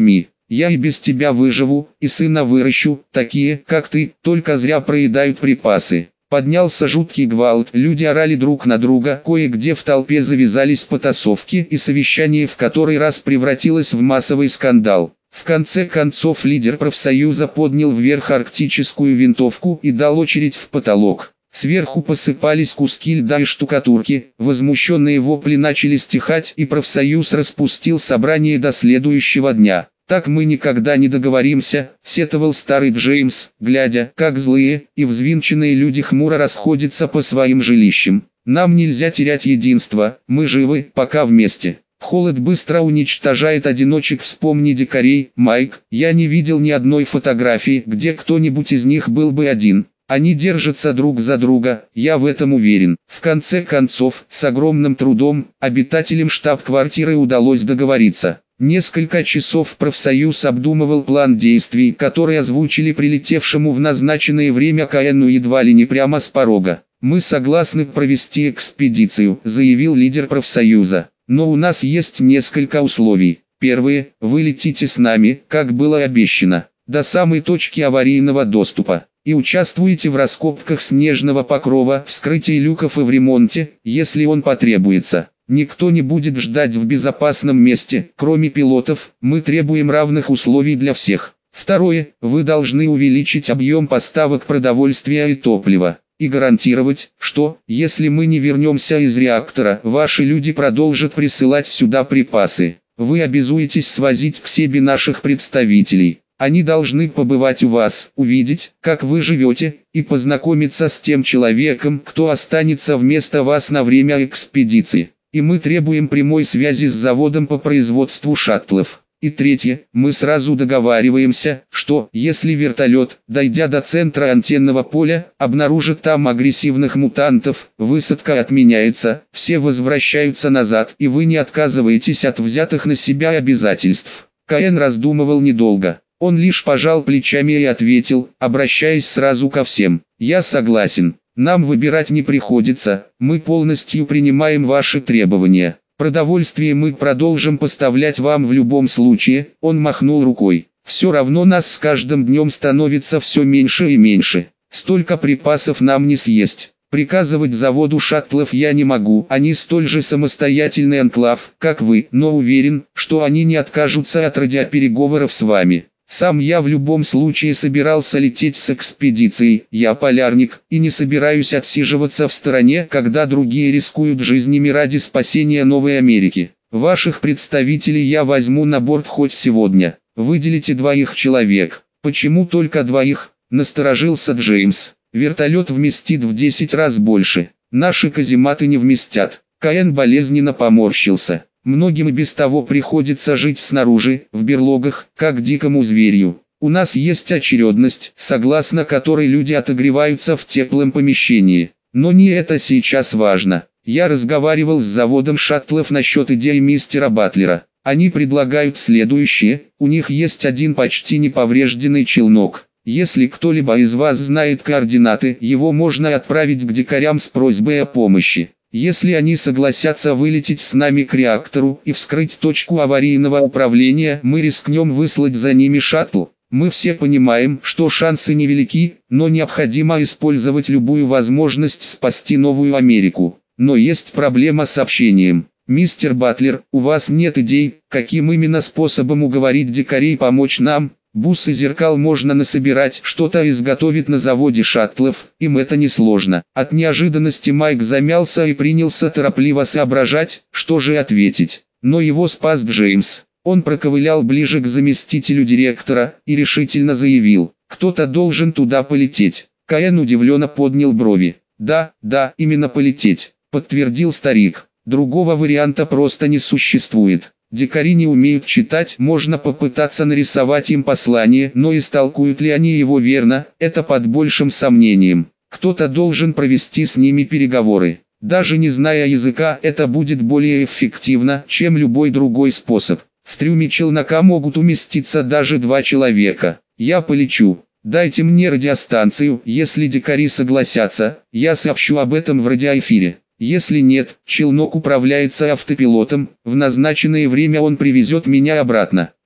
Я и без тебя выживу, и сына выращу, такие, как ты, только зря проедают припасы. Поднялся жуткий гвалт, люди орали друг на друга, кое-где в толпе завязались потасовки, и совещание в который раз превратилось в массовый скандал. В конце концов лидер профсоюза поднял вверх арктическую винтовку и дал очередь в потолок. Сверху посыпались куски льда и штукатурки, возмущенные вопли начали стихать, и профсоюз распустил собрание до следующего дня. «Так мы никогда не договоримся», — сетовал старый Джеймс, глядя, как злые и взвинченные люди хмуро расходятся по своим жилищам. «Нам нельзя терять единство, мы живы, пока вместе. Холод быстро уничтожает одиночек, вспомни дикарей, Майк, я не видел ни одной фотографии, где кто-нибудь из них был бы один. Они держатся друг за друга, я в этом уверен». В конце концов, с огромным трудом, обитателям штаб-квартиры удалось договориться. Несколько часов профсоюз обдумывал план действий, который озвучили прилетевшему в назначенное время Каэну едва ли не прямо с порога. «Мы согласны провести экспедицию», — заявил лидер профсоюза. «Но у нас есть несколько условий. Первое, вы летите с нами, как было обещано, до самой точки аварийного доступа, и участвуете в раскопках снежного покрова, вскрытии люков и в ремонте, если он потребуется. Никто не будет ждать в безопасном месте, кроме пилотов, мы требуем равных условий для всех. Второе, вы должны увеличить объем поставок продовольствия и топлива, и гарантировать, что, если мы не вернемся из реактора, ваши люди продолжат присылать сюда припасы. Вы обязуетесь свозить к себе наших представителей. Они должны побывать у вас, увидеть, как вы живете, и познакомиться с тем человеком, кто останется вместо вас на время экспедиции. И мы требуем прямой связи с заводом по производству шаттлов. И третье, мы сразу договариваемся, что, если вертолет, дойдя до центра антенного поля, обнаружит там агрессивных мутантов, высадка отменяется, все возвращаются назад, и вы не отказываетесь от взятых на себя обязательств». Каэн раздумывал недолго. Он лишь пожал плечами и ответил, обращаясь сразу ко всем: «Я согласен. Нам выбирать не приходится, мы полностью принимаем ваши требования. Продовольствие мы продолжим поставлять вам в любом случае», — он махнул рукой. «Все равно нас с каждым днем становится все меньше и меньше. Столько припасов нам не съесть. Приказывать заводу шаттлов я не могу, они столь же самостоятельный анклав, как вы, но уверен, что они не откажутся от радиопереговоров с вами. Сам я в любом случае собирался лететь с экспедицией, я полярник, и не собираюсь отсиживаться в стороне, когда другие рискуют жизнями ради спасения Новой Америки. Ваших представителей я возьму на борт хоть сегодня. Выделите двоих человек». «Почему только двоих?» — насторожился Джеймс. «Вертолет вместит в десять раз больше. Наши казематы не вместят». Каэн болезненно поморщился. «Многим и без того приходится жить снаружи, в берлогах, как дикому зверю. У нас есть очередность, согласно которой люди отогреваются в теплом помещении. Но не это сейчас важно. Я разговаривал с заводом шаттлов насчет идеи мистера Батлера. Они предлагают следующее: у них есть один почти неповрежденный челнок. Если кто-либо из вас знает координаты, его можно отправить к дикарям с просьбой о помощи. Если они согласятся вылететь с нами к реактору и вскрыть точку аварийного управления, мы рискнем выслать за ними шаттл. Мы все понимаем, что шансы невелики, но необходимо использовать любую возможность спасти Новую Америку. Но есть проблема с общением. Мистер Батлер, у вас нет идей, каким именно способом уговорить дикарей помочь нам? Бусы зеркал можно насобирать, что-то изготовить на заводе шаттлов, им это несложно». От неожиданности Майк замялся и принялся торопливо соображать, что же ответить. Но его спас Джеймс. Он проковылял ближе к заместителю директора и решительно заявил: «Кто-то должен туда полететь». Каэн удивленно поднял брови. «Да, да, именно полететь», — подтвердил старик. «Другого варианта просто не существует. Дикари не умеют читать, можно попытаться нарисовать им послание, но истолкуют ли они его верно, это под большим сомнением. Кто-то должен провести с ними переговоры. Даже не зная языка, это будет более эффективно, чем любой другой способ. В трюме челнока могут уместиться даже два человека. Я полечу. Дайте мне радиостанцию, если дикари согласятся, я сообщу об этом в радиоэфире. Если нет, челнок управляется автопилотом, в назначенное время он привезет меня обратно».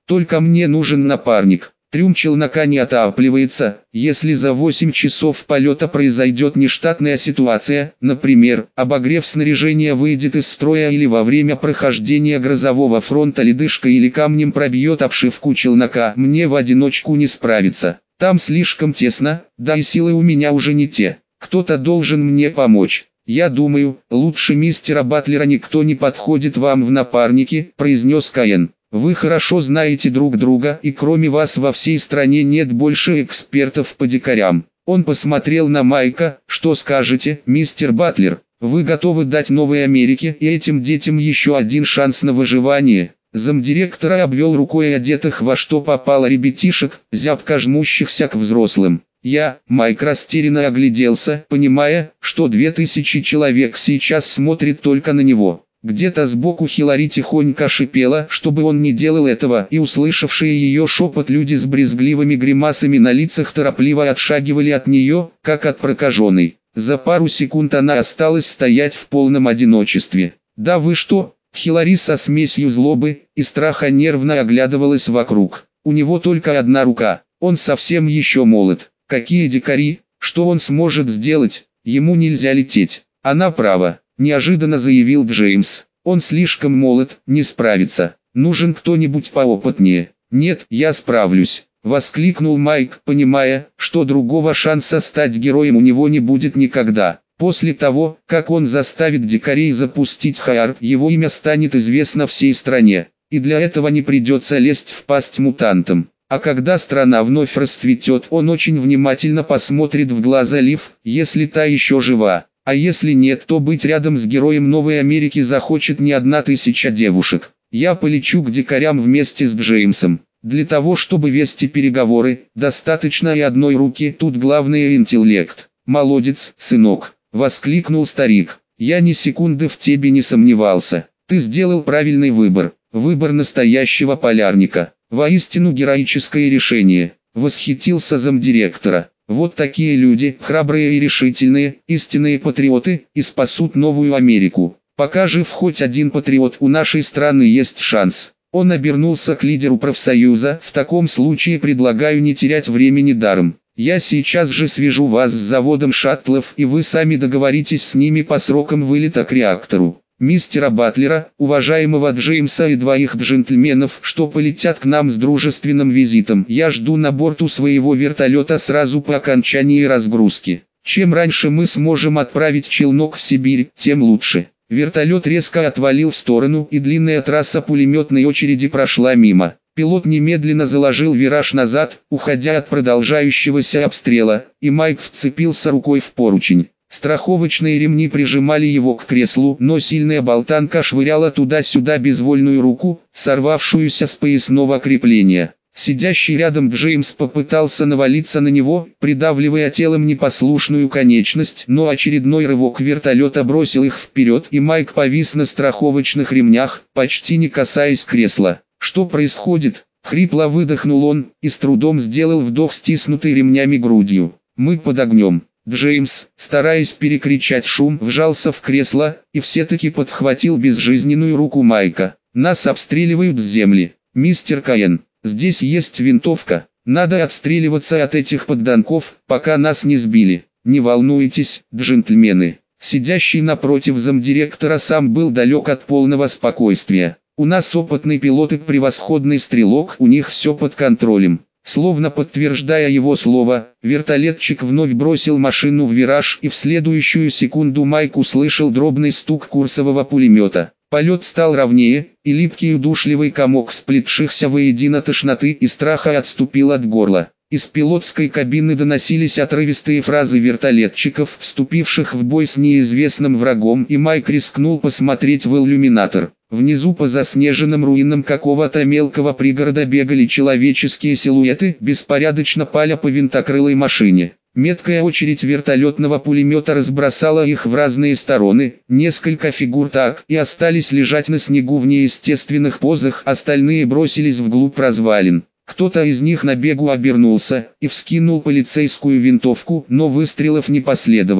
Только мне нужен напарник. Трюм челнока не отапливается, если за восемь часов полета произойдет нештатная ситуация, например, обогрев снаряжения выйдет из строя или во время прохождения грозового фронта ледышка или камнем пробьет обшивку челнока. Мне в одиночку не справиться. Там слишком тесно, да и силы у меня уже не те. Кто-то должен мне помочь. Я думаю, лучше мистера Батлера никто не подходит вам в напарники, произнес Каин. Вы хорошо знаете друг друга, и кроме вас во всей стране нет больше экспертов по дикарям. Он посмотрел на Майка. Что скажете, мистер Батлер? Вы готовы дать Новой Америке и этим детям еще один шанс на выживание? Замдиректора обвел рукой одетых во что попало ребятишек, зябко жмущихся к взрослым. Я, Майк, растерянно огляделся, понимая, что две тысячи человек сейчас смотрит только на него. Где-то сбоку Хиллари тихонько шипела, чтобы он не делал этого, и услышавшие ее шепот люди с брезгливыми гримасами на лицах торопливо отшагивали от нее, как от прокаженной. За пару секунд она осталась стоять в полном одиночестве. «Да вы что?» Хиллари со смесью злобы и страха нервно оглядывалась вокруг. У него только одна рука, он совсем еще молод. Какие дикари, что он сможет сделать? Ему нельзя лететь. Она права. Неожиданно заявил Джеймс. Он слишком молод, не справится. Нужен кто-нибудь поопытнее. Нет, я справлюсь. Воскликнул Майк, понимая, что другого шанса стать героем у него не будет никогда. После того, как он заставит дикарей запустить Хаар, его имя станет известно всей стране. И для этого не придется лезть в пасть мутантам. А когда страна вновь расцветет, он очень внимательно посмотрит в глаза Лив, если та еще жива. А если нет, то быть рядом с героем Новой Америки захочет не одна тысяча девушек. Я полечу к дикарям вместе с Джеймсом. Для того, чтобы вести переговоры, достаточно и одной руки, тут главное интеллект. Молодец, сынок, воскликнул старик. Я ни секунды в тебе не сомневался. Ты сделал правильный выбор. Выбор настоящего полярника. Воистину героическое решение. Восхитился замдиректора. Вот такие люди, храбрые и решительные, истинные патриоты, и спасут Новую Америку. Пока жив хоть один патриот, у нашей страны есть шанс. Он обернулся к лидеру профсоюза. В таком случае предлагаю не терять времени даром. Я сейчас же свяжу вас с заводом шаттлов, и вы сами договоритесь с ними по срокам вылета к реактору. Мистера Батлера, уважаемого Джеймса и двоих джентльменов, что полетят к нам с дружественным визитом, я жду на борту своего вертолета сразу по окончании разгрузки. Чем раньше мы сможем отправить челнок в Сибирь, тем лучше. Вертолет резко отвалил в сторону, и длинная трасса пулеметной очереди прошла мимо. Пилот немедленно заложил вираж назад, уходя от продолжающегося обстрела, и Майк вцепился рукой в поручень. Страховочные ремни прижимали его к креслу, но сильная болтанка швыряла туда-сюда безвольную руку, сорвавшуюся с поясного крепления. Сидящий рядом Джеймс попытался навалиться на него, придавливая телом непослушную конечность, но очередной рывок вертолета бросил их вперед, и Майк повис на страховочных ремнях, почти не касаясь кресла. «Что происходит?» — хрипло выдохнул он, и с трудом сделал вдох стиснутой ремнями грудью. «Мы под огнем». Джеймс, стараясь перекричать шум, вжался в кресло, и все-таки подхватил безжизненную руку Майка. «Нас обстреливают с земли. Мистер Каин, здесь есть винтовка. Надо отстреливаться от этих подданков, пока нас не сбили. Не волнуйтесь, джентльмены». Сидящий напротив замдиректора сам был далек от полного спокойствия. «У нас опытный пилот и превосходный стрелок, у них все под контролем». Словно подтверждая его слово, вертолетчик вновь бросил машину в вираж, и в следующую секунду Майк услышал дробный стук курсового пулемета. Полет стал ровнее, и липкий удушливый комок сплетшихся воедино тошноты и страха отступил от горла. Из пилотской кабины доносились отрывистые фразы вертолетчиков, вступивших в бой с неизвестным врагом, и Майк рискнул посмотреть в иллюминатор. Внизу по заснеженным руинам какого-то мелкого пригорода бегали человеческие силуэты, беспорядочно паля по винтокрылой машине. Меткая очередь вертолетного пулемета разбросала их в разные стороны, несколько фигур так и остались лежать на снегу в неестественных позах, остальные бросились вглубь развалин. Кто-то из них на бегу обернулся и вскинул полицейскую винтовку, но выстрелов не последовало.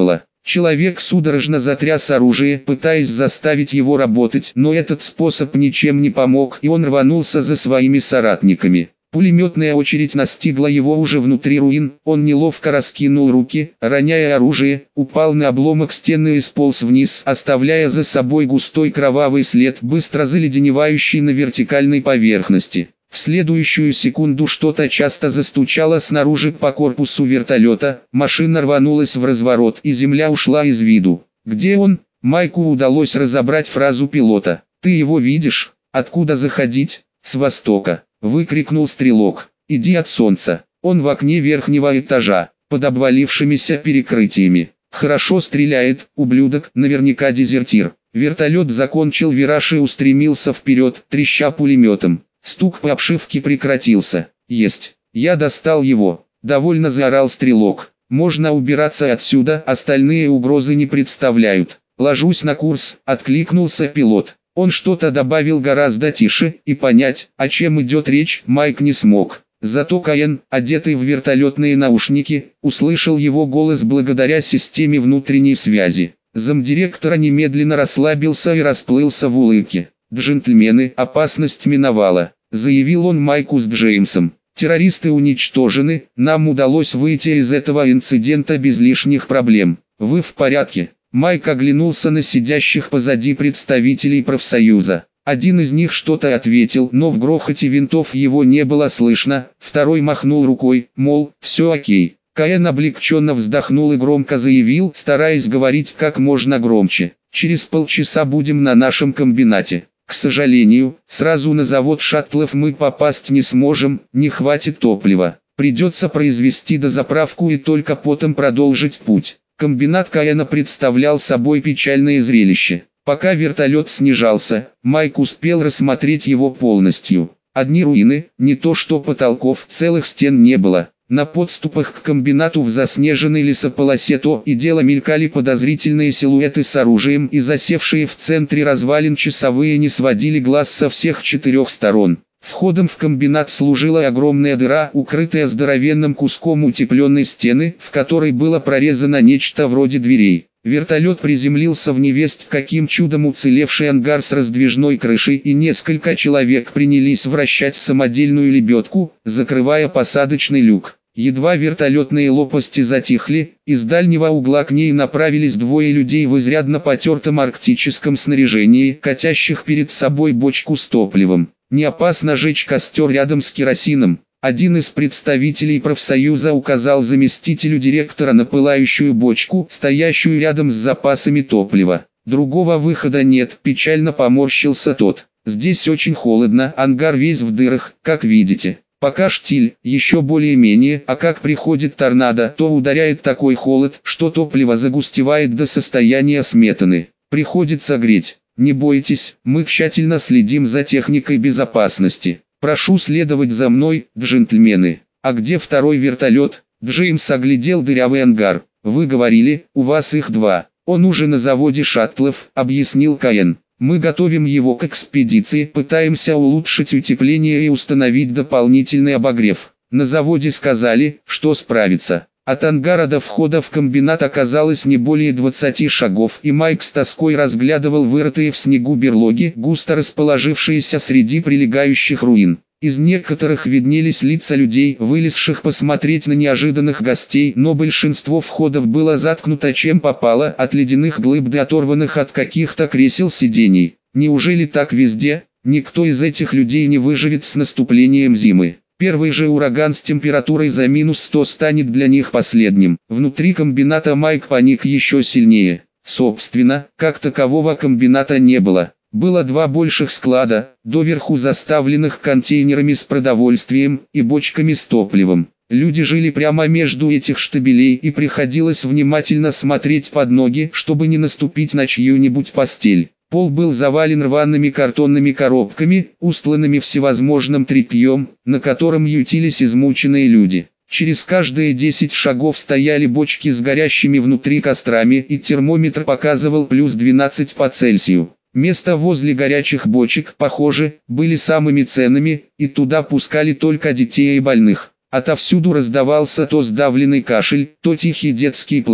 Человек судорожно затряс оружие, пытаясь заставить его работать, но этот способ ничем не помог, и он рванулся за своими соратниками. Пулеметная очередь настигла его уже внутри руин, он неловко раскинул руки, роняя оружие, упал на обломок стены и сполз вниз, оставляя за собой густой кровавый след, быстро заледеневающий на вертикальной поверхности. В следующую секунду что-то часто застучало снаружи по корпусу вертолета, машина рванулась в разворот и земля ушла из виду. «Где он?» Майку удалось разобрать фразу пилота. «Ты его видишь? Откуда заходить?» «С востока», — выкрикнул стрелок. «Иди от солнца». Он в окне верхнего этажа, под обвалившимися перекрытиями. «Хорошо стреляет, ублюдок, наверняка дезертир». Вертолет закончил вираж и устремился вперед, треща пулеметом. Стук по обшивке прекратился. «Есть! Я достал его!» – довольно заорал стрелок. «Можно убираться отсюда, остальные угрозы не представляют». «Ложусь на курс», – откликнулся пилот. Он что-то добавил гораздо тише, и понять, о чем идет речь, Майк не смог. Зато Каен, одетый в вертолетные наушники, услышал его голос благодаря системе внутренней связи. Замдиректора немедленно расслабился и расплылся в улыбке. «Джентльмены, опасность миновала», — заявил он Майку с Джеймсом. «Террористы уничтожены, нам удалось выйти из этого инцидента без лишних проблем. Вы в порядке?» Майк оглянулся на сидящих позади представителей профсоюза. Один из них что-то ответил, но в грохоте винтов его не было слышно, второй махнул рукой, мол, все окей. Каэн облегченно вздохнул и громко заявил, стараясь говорить как можно громче. «Через полчаса будем на нашем комбинате. К сожалению, сразу на завод шаттлов мы попасть не сможем, не хватит топлива. Придется произвести дозаправку и только потом продолжить путь». Комбинат Каэна представлял собой печальное зрелище. Пока вертолет снижался, Майк успел рассмотреть его полностью. Одни руины, не то что потолков, целых стен не было. На подступах к комбинату в заснеженной лесополосе то и дело мелькали подозрительные силуэты с оружием, и засевшие в центре развалин часовые не сводили глаз со всех четырех сторон. Входом в комбинат служила огромная дыра, укрытая здоровенным куском утепленной стены, в которой было прорезано нечто вроде дверей. Вертолет приземлился в невесть каким чудом уцелевший ангар с раздвижной крышей, и несколько человек принялись вращать самодельную лебедку, закрывая посадочный люк. Едва вертолетные лопасти затихли, из дальнего угла к ней направились двое людей в изрядно потертом арктическом снаряжении, катящих перед собой бочку с топливом. «Не опасно жечь костер рядом с керосином?» Один из представителей профсоюза указал заместителю директора на пылающую бочку, стоящую рядом с запасами топлива. «Другого выхода нет», – печально поморщился тот. «Здесь очень холодно, ангар весь в дырах, как видите. Пока штиль, еще более-менее, а как приходит торнадо, то ударяет такой холод, что топливо загустевает до состояния сметаны. Приходится греть. Не бойтесь, мы тщательно следим за техникой безопасности. Прошу следовать за мной, джентльмены». «А где второй вертолет?» Джеймс оглядел дырявый ангар. «Вы говорили, у вас их два. Он уже на заводе шаттлов», — объяснил Каэн. «Мы готовим его к экспедиции, пытаемся улучшить утепление и установить дополнительный обогрев. На заводе сказали, что справится». От ангара до входа в комбинат оказалось не более двадцати шагов, и Майк с тоской разглядывал вырытые в снегу берлоги, густо расположившиеся среди прилегающих руин. Из некоторых виднелись лица людей, вылезших посмотреть на неожиданных гостей, но большинство входов было заткнуто чем попало, от ледяных глыб до оторванных от каких-то кресел сидений. Неужели так везде? Никто из этих людей не выживет с наступлением зимы. Первый же ураган с температурой за минус сто станет для них последним. Внутри комбината Майк паник еще сильнее. Собственно, как такового комбината не было. Было два больших склада, доверху заставленных контейнерами с продовольствием и бочками с топливом. Люди жили прямо между этих штабелей, и приходилось внимательно смотреть под ноги, чтобы не наступить на чью-нибудь постель. Пол был завален рваными картонными коробками, устланными всевозможным тряпьем, на котором ютились измученные люди. Через каждые десять шагов стояли бочки с горящими внутри кострами, и термометр показывал плюс двенадцать по Цельсию. Места возле горячих бочек, похоже, были самыми ценными, и туда пускали только детей и больных. Отовсюду раздавался то сдавленный кашель, то тихий детский плач.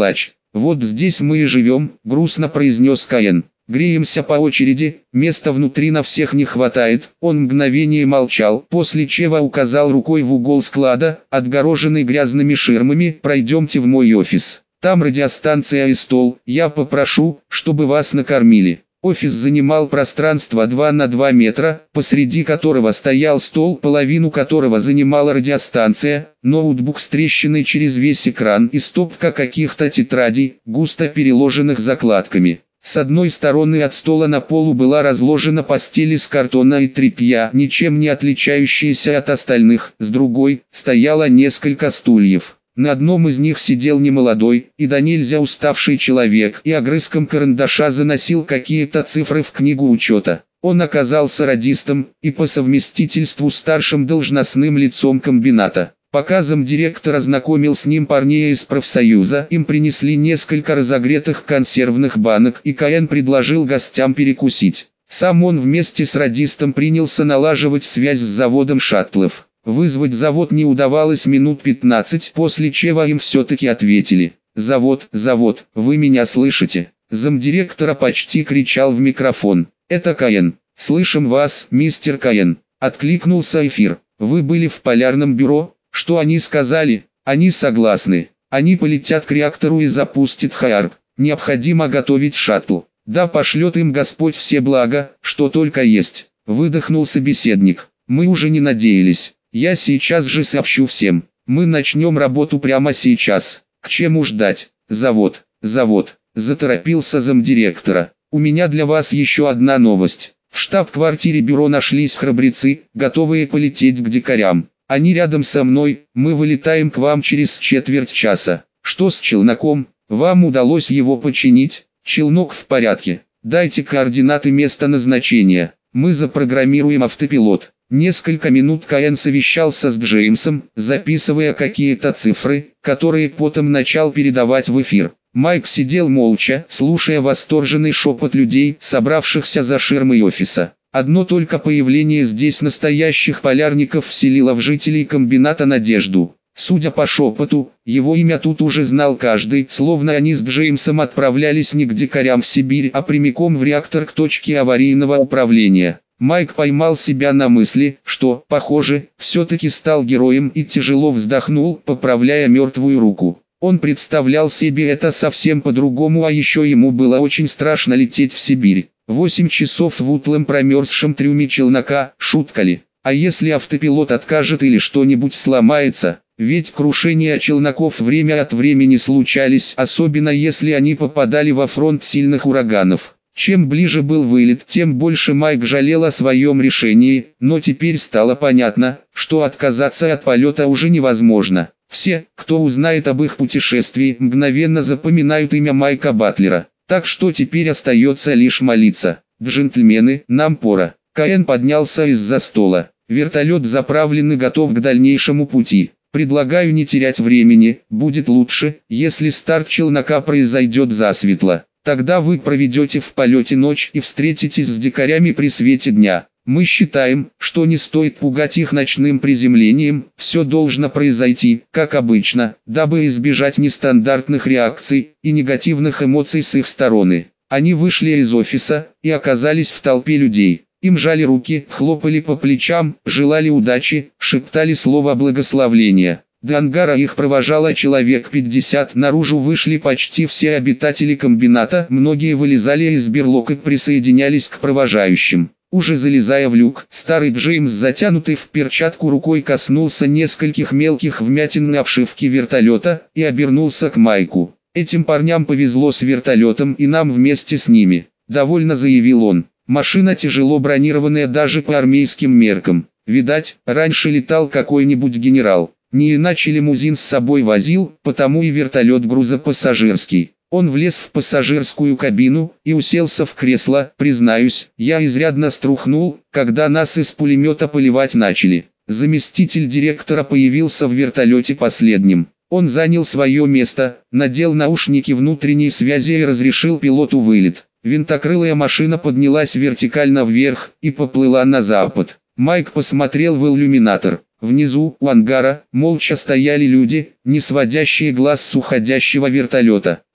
«Вот здесь мы и живем», — грустно произнес Каэн. «Греемся по очереди, места внутри на всех не хватает». Он мгновение молчал, после чего указал рукой в угол склада, отгороженный грязными ширмами. «Пройдемте в мой офис. Там радиостанция и стол. Я попрошу, чтобы вас накормили». Офис занимал пространство два на два метра, посреди которого стоял стол, половину которого занимала радиостанция, ноутбук с трещиной через весь экран и стопка каких-то тетрадей, густо переложенных закладками. С одной стороны от стола на полу была разложена постель из картона и тряпья, ничем не отличающаяся от остальных, с другой стояло несколько стульев. На одном из них сидел немолодой и до нельзя уставший человек и огрызком карандаша заносил какие-то цифры в книгу учета. Он оказался радистом и по совместительству старшим должностным лицом комбината. Пока замдиректор ознакомил с ним парней из профсоюза, им принесли несколько разогретых консервных банок и Каэн предложил гостям перекусить. Сам он вместе с радистом принялся налаживать связь с заводом шаттлов. Вызвать завод не удавалось минут пятнадцать, после чего им все-таки ответили. «Завод, завод, вы меня слышите?» Замдиректора почти кричал в микрофон. «Это Каэн. Слышим вас, мистер Каэн», — откликнулся эфир. «Вы были в полярном бюро? Что они сказали?» «Они согласны. Они полетят к реактору и запустят Хайарк. Необходимо готовить шаттл. Да пошлет им Господь все блага, что только есть», — выдохнул собеседник. «Мы уже не надеялись. Я сейчас же сообщу всем. Мы начнем работу прямо сейчас. К чему ждать? Завод, завод», — заторопился замдиректора. «У меня для вас еще одна новость. В штаб-квартире бюро нашлись храбрецы, готовые полететь к дикарям. Они рядом со мной, мы вылетаем к вам через четверть часа. Что с челноком? Вам удалось его починить?» «Челнок в порядке. Дайте координаты места назначения. Мы запрограммируем автопилот». Несколько минут Каэн совещался с Джеймсом, записывая какие-то цифры, которые потом начал передавать в эфир. Майк сидел молча, слушая восторженный шепот людей, собравшихся за ширмой офиса. Одно только появление здесь настоящих полярников вселило в жителей комбината надежду. Судя по шепоту, его имя тут уже знал каждый, словно они с Джеймсом отправлялись не к дикарям в Сибирь, а прямиком в реактор к точке аварийного управления. Майк поймал себя на мысли, что, похоже, все-таки стал героем и тяжело вздохнул, поправляя мертвую руку. Он представлял себе это совсем по-другому, а еще ему было очень страшно лететь в Сибирь. Восемь часов в утлом промерзшем трюме челнока, шутка ли? А если автопилот откажет или что-нибудь сломается? Ведь крушения челноков время от времени случались, особенно если они попадали во фронт сильных ураганов. Чем ближе был вылет, тем больше Майк жалел о своем решении, но теперь стало понятно, что отказаться от полета уже невозможно. Все, кто узнает об их путешествии, мгновенно запоминают имя Майка Батлера. Так что теперь остается лишь молиться. «Джентльмены, нам пора». Каэн поднялся из-за стола. «Вертолет заправлен и готов к дальнейшему пути. Предлагаю не терять времени, будет лучше, если старт челнока произойдет засветло. Тогда вы проведете в полете ночь и встретитесь с дикарями при свете дня. Мы считаем, что не стоит пугать их ночным приземлением, все должно произойти, как обычно, дабы избежать нестандартных реакций и негативных эмоций с их стороны». Они вышли из офиса и оказались в толпе людей. Им жали руки, хлопали по плечам, желали удачи, шептали слово благословления. До ангара их провожало человек пятьдесят, наружу вышли почти все обитатели комбината, многие вылезали из берлог и присоединялись к провожающим. Уже залезая в люк, старый Джеймс, затянутый в перчатку рукой, коснулся нескольких мелких вмятин на обшивке вертолета и обернулся к Майку. «Этим парням повезло с вертолетом и нам вместе с ними», — довольно заявил он. «Машина тяжело бронированная даже по армейским меркам. Видать, раньше летал какой-нибудь генерал. Не иначе лимузин с собой возил, потому и вертолет грузопассажирский». Он влез в пассажирскую кабину и уселся в кресло. «Признаюсь, я изрядно струхнул, когда нас из пулемета поливать начали». Заместитель директора появился в вертолете последним. Он занял свое место, надел наушники внутренней связи и разрешил пилоту вылет. Винтокрылая машина поднялась вертикально вверх и поплыла на запад. Майк посмотрел в иллюминатор. Внизу, у ангара, молча стояли люди, не сводящие глаз с уходящего вертолета.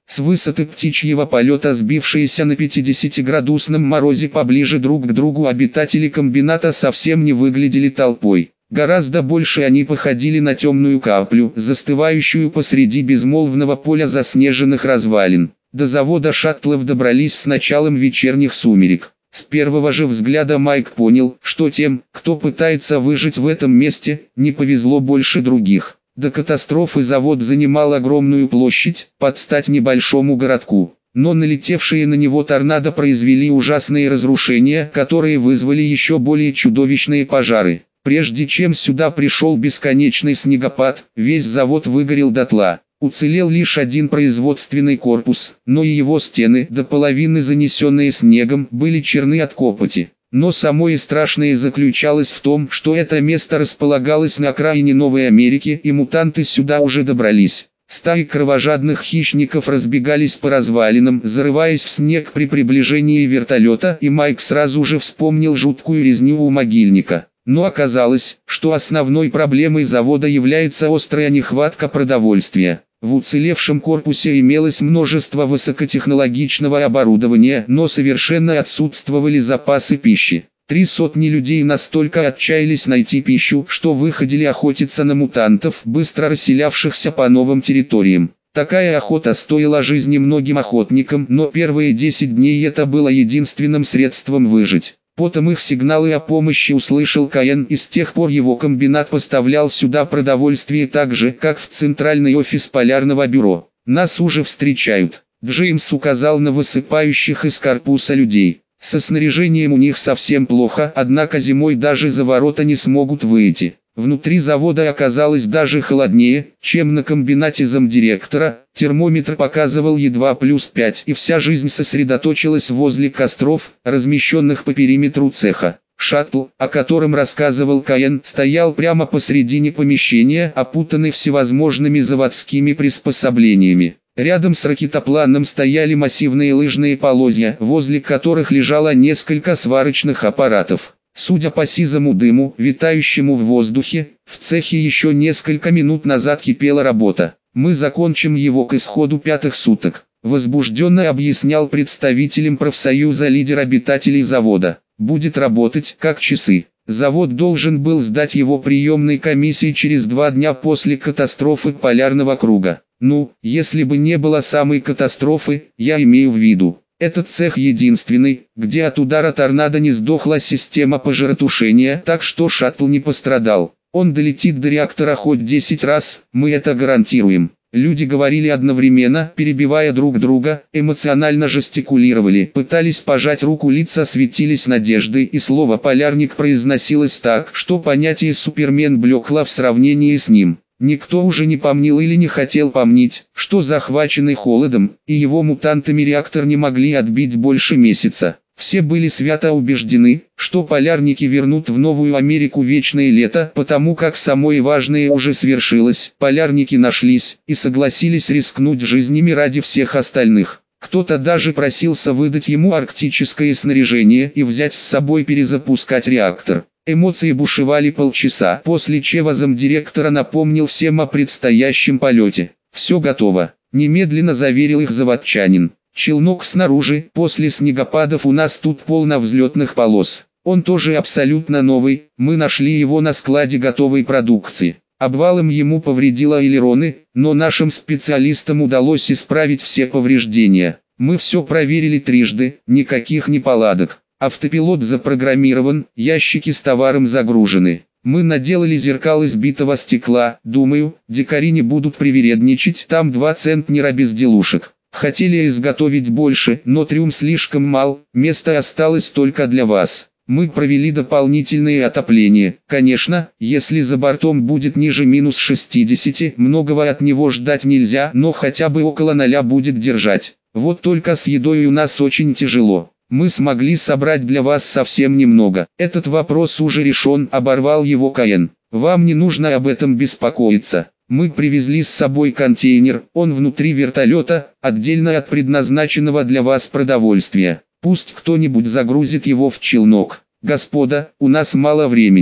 С высоты птичьего полета сбившиеся на пятидесятиградусном морозе поближе друг к другу обитатели комбината совсем не выглядели толпой. Гораздо больше они походили на темную каплю, застывающую посреди безмолвного поля заснеженных развалин. До завода шаттлов добрались с началом вечерних сумерек. С первого же взгляда Майк понял, что тем, кто пытается выжить в этом месте, не повезло больше других. До катастрофы завод занимал огромную площадь, под стать небольшому городку. Но налетевшие на него торнадо произвели ужасные разрушения, которые вызвали еще более чудовищные пожары. Прежде чем сюда пришел бесконечный снегопад, весь завод выгорел дотла. Уцелел лишь один производственный корпус, но и его стены, до половины занесенные снегом, были черны от копоти. Но самое страшное заключалось в том, что это место располагалось на окраине Новой Америки, и мутанты сюда уже добрались. Стаи кровожадных хищников разбегались по развалинам, зарываясь в снег при приближении вертолета, и Майк сразу же вспомнил жуткую резню у могильника. Но оказалось, что основной проблемой завода является острая нехватка продовольствия. В уцелевшем корпусе имелось множество высокотехнологичного оборудования, но совершенно отсутствовали запасы пищи. Три сотни людей настолько отчаялись найти пищу, что выходили охотиться на мутантов, быстро расселявшихся по новым территориям. Такая охота стоила жизни многим охотникам, но первые десять дней это было единственным средством выжить. Потом их сигналы о помощи услышал Каин, и с тех пор его комбинат поставлял сюда продовольствие так же, как в центральный офис полярного бюро. «Нас уже встречают», — Джеймс указал на высыпающих из корпуса людей. «Со снаряжением у них совсем плохо, однако зимой даже за ворота не смогут выйти». Внутри завода оказалось даже холоднее, чем на комбинате замдиректора. Термометр показывал едва плюс пять, и вся жизнь сосредоточилась возле костров, размещенных по периметру цеха. Шаттл, о котором рассказывал Каин, стоял прямо посредине помещения, опутанный всевозможными заводскими приспособлениями. Рядом с ракетопланом стояли массивные лыжные полозья, возле которых лежало несколько сварочных аппаратов. Судя по сизому дыму, витающему в воздухе, в цехе еще несколько минут назад кипела работа. «Мы закончим его к исходу пятых суток», — возбужденно объяснял представителям профсоюза лидер обитателей завода. «Будет работать, как часы. Завод должен был сдать его приемной комиссии через два дня после катастрофы полярного круга. Ну, если бы не было самой катастрофы, я имею в виду. Этот цех единственный, где от удара торнадо не сдохла система пожаротушения, так что шаттл не пострадал. Он долетит до реактора хоть десять раз, мы это гарантируем». Люди говорили одновременно, перебивая друг друга, эмоционально жестикулировали, пытались пожать руку, лица светились надеждой, и слово «полярник» произносилось так, что понятие «супермен» блекло в сравнении с ним. Никто уже не помнил или не хотел помнить, что захваченный холодом и его мутантами реактор не могли отбить больше месяца. Все были свято убеждены, что полярники вернут в Новую Америку вечное лето, потому как самое важное уже свершилось. Полярники нашлись и согласились рискнуть жизнями ради всех остальных. Кто-то даже просился выдать ему арктическое снаряжение и взять с собой перезапускать реактор. Эмоции бушевали полчаса, после чего замдиректора напомнил всем о предстоящем полете. «Все готово», — немедленно заверил их заводчанин. «Челнок снаружи, после снегопадов у нас тут полно взлетных полос. Он тоже абсолютно новый, мы нашли его на складе готовой продукции. Обвалом ему повредило элероны, но нашим специалистам удалось исправить все повреждения. Мы все проверили трижды, никаких неполадок. Автопилот запрограммирован, ящики с товаром загружены. Мы наделали зеркал из битого стекла, думаю, дикари не будут привередничать, там два центнера безделушек. Хотели изготовить больше, но трюм слишком мал, места осталось только для вас. Мы провели дополнительное отопление. Конечно, если за бортом будет ниже минус шестидесяти, многого от него ждать нельзя, но хотя бы около ноля будет держать. Вот только с едой у нас очень тяжело. Мы смогли собрать для вас совсем немного. Этот вопрос уже решен», — оборвал его Каин. «Вам не нужно об этом беспокоиться. Мы привезли с собой контейнер, он внутри вертолета, отдельно от предназначенного для вас продовольствия. Пусть кто-нибудь загрузит его в челнок. Господа, у нас мало времени».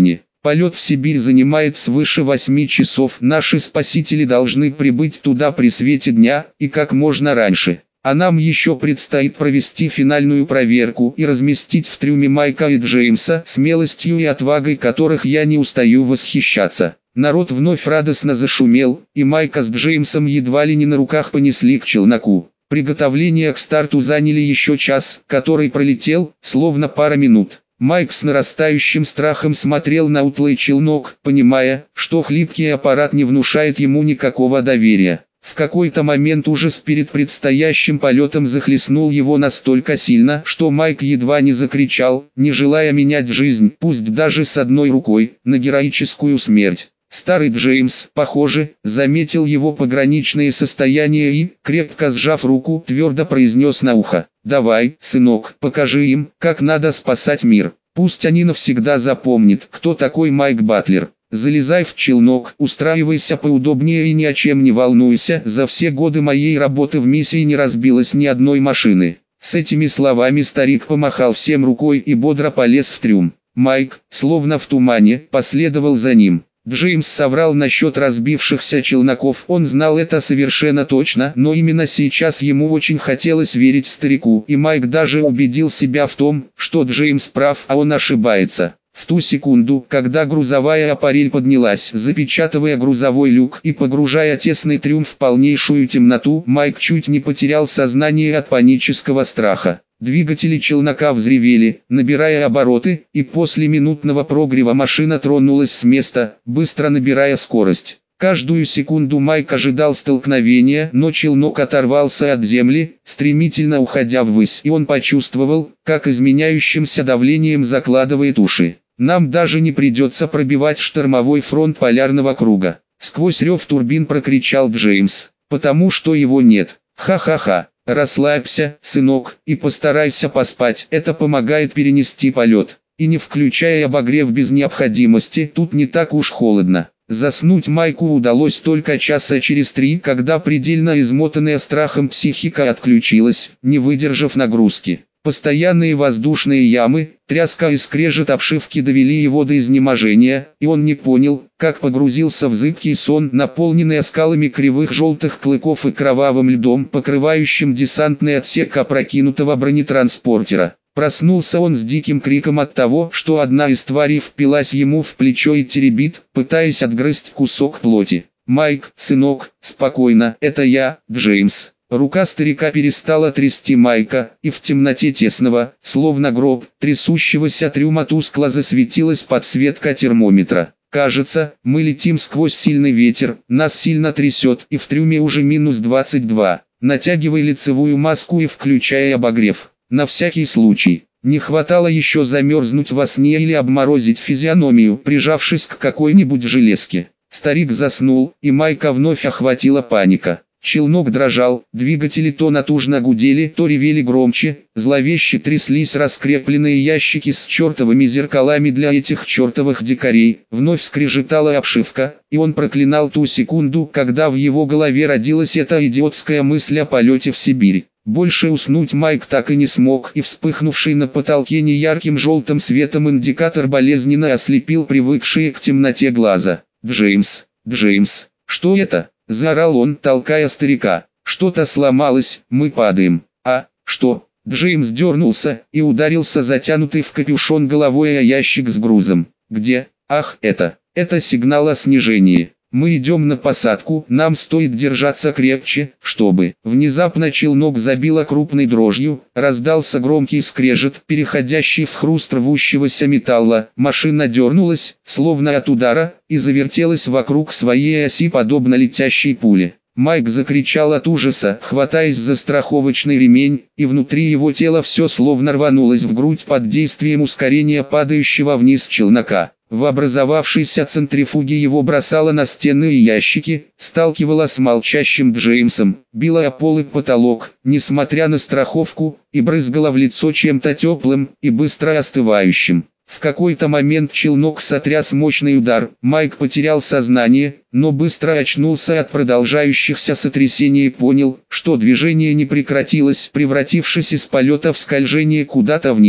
Полет в Сибирь занимает свыше восьми часов. Наши спасители должны прибыть туда при свете дня и как можно раньше. А нам еще предстоит провести финальную проверку и разместить в трюме Майка и Джеймса, смелостью и отвагой которых я не устаю восхищаться. Народ вновь радостно зашумел, и Майка с Джеймсом едва ли не на руках понесли к челноку. Приготовления к старту заняли еще час, который пролетел, словно пара минут. Майк с нарастающим страхом смотрел на утлый челнок, понимая, что хлипкий аппарат не внушает ему никакого доверия. В какой-то момент ужас перед предстоящим полетом захлестнул его настолько сильно, что Майк едва не закричал, не желая менять жизнь, пусть даже с одной рукой, на героическую смерть. Старый Джеймс, похоже, заметил его пограничное состояние и, крепко сжав руку, твердо произнес на ухо: «Давай, сынок, покажи им, как надо спасать мир. Пусть они навсегда запомнят, кто такой Майк Батлер. Залезай в челнок, устраивайся поудобнее и ни о чем не волнуйся, за все годы моей работы в миссии не разбилось ни одной машины». С этими словами старик помахал всем рукой и бодро полез в трюм. Майк, словно в тумане, последовал за ним. Джеймс соврал насчет разбившихся челноков, он знал это совершенно точно, но именно сейчас ему очень хотелось верить старику, и Майк даже убедил себя в том, что Джеймс прав, а он ошибается. В ту секунду, когда грузовая аппарель поднялась, запечатывая грузовой люк и погружая тесный трюм в полнейшую темноту, Майк чуть не потерял сознание от панического страха. Двигатели челнока взревели, набирая обороты, и после минутного прогрева машина тронулась с места, быстро набирая скорость. Каждую секунду Майк ожидал столкновения, но челнок оторвался от земли, стремительно уходя ввысь, и он почувствовал, как изменяющимся давлением закладывает уши. «Нам даже не придется пробивать штормовой фронт полярного круга», — сквозь рев турбин прокричал Джеймс, — «потому что его нет. Ха-ха-ха. Расслабься, сынок, и постарайся поспать, это помогает перенести полет. И не включая обогрев без необходимости, тут не так уж холодно». Заснуть Майку удалось только часа через три, когда предельно измотанная страхом психика отключилась, не выдержав нагрузки. Постоянные воздушные ямы, тряска и скрежет обшивки довели его до изнеможения, и он не понял, как погрузился в зыбкий сон, наполненный оскалами кривых желтых клыков и кровавым льдом, покрывающим десантный отсек опрокинутого бронетранспортера. Проснулся он с диким криком от того, что одна из тварей впилась ему в плечо и теребит, пытаясь отгрызть кусок плоти. «Майк, сынок, спокойно, это я, Джеймс». Рука старика перестала трясти Майка, и в темноте тесного, словно гроб, трясущегося трюма тускло засветилась подсветка термометра. «Кажется, мы летим сквозь сильный ветер, нас сильно трясет, и в трюме уже минус двадцать два. Натягивай лицевую маску и включай обогрев. На всякий случай. Не хватало еще замерзнуть во сне или обморозить физиономию, прижавшись к какой-нибудь железке». Старик заснул, и Майка вновь охватила паника. Челнок дрожал, двигатели то натужно гудели, то ревели громче, зловеще тряслись раскрепленные ящики с чертовыми зеркалами для этих чертовых дикарей, вновь скрежетала обшивка, и он проклинал ту секунду, когда в его голове родилась эта идиотская мысль о полете в Сибирь. Больше уснуть Майк так и не смог, и вспыхнувший на потолке неярким желтым светом индикатор болезненно ослепил привыкшие к темноте глаза. «Джеймс, Джеймс, что это?» — заорал он, толкая старика. «Что-то сломалось, мы падаем». «А, что?» Джеймс дернулся и ударился затянутый в капюшон головой о ящик с грузом. «Где? Ах, это, это сигнал о снижении. Мы идем на посадку, нам стоит держаться крепче, чтобы...» Внезапно челнок забило крупной дрожью, раздался громкий скрежет, переходящий в хруст рвущегося металла. Машина дернулась, словно от удара, и завертелась вокруг своей оси подобно летящей пуле. Майк закричал от ужаса, хватаясь за страховочный ремень, и внутри его тела все словно рванулось в грудь под действием ускорения падающего вниз челнока. В образовавшейся центрифуге его бросало на стены и ящики, сталкивало с молчащим Джеймсом, било о пол и потолок, несмотря на страховку, и брызгало в лицо чем-то теплым и быстро остывающим. В какой-то момент челнок сотряс мощный удар, Майк потерял сознание, но быстро очнулся от продолжающихся сотрясений и понял, что движение не прекратилось, превратившись из полета в скольжение куда-то вниз.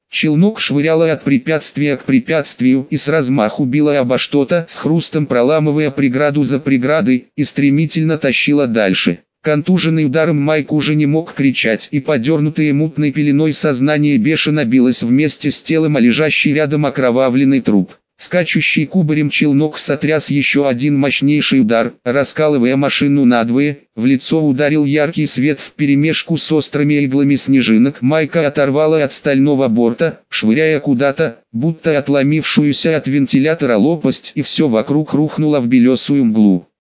Челнок швыряло от препятствия к препятствию и с размаху било обо что-то, с хрустом проламывая преграду за преградой, и стремительно тащило дальше. Контуженный ударом Майк уже не мог кричать, и подернутое мутной пеленой сознание бешено билось вместе с телом о лежащий рядом окровавленный труп. Скачущий кубарем челнок сотряс еще один мощнейший удар, раскалывая машину надвое. В лицо ударил яркий свет вперемешку с острыми иглами снежинок. Майка оторвала от стального борта, швыряя куда-то, будто отломившуюся от вентилятора лопасть, и все вокруг рухнуло в белесую мглу.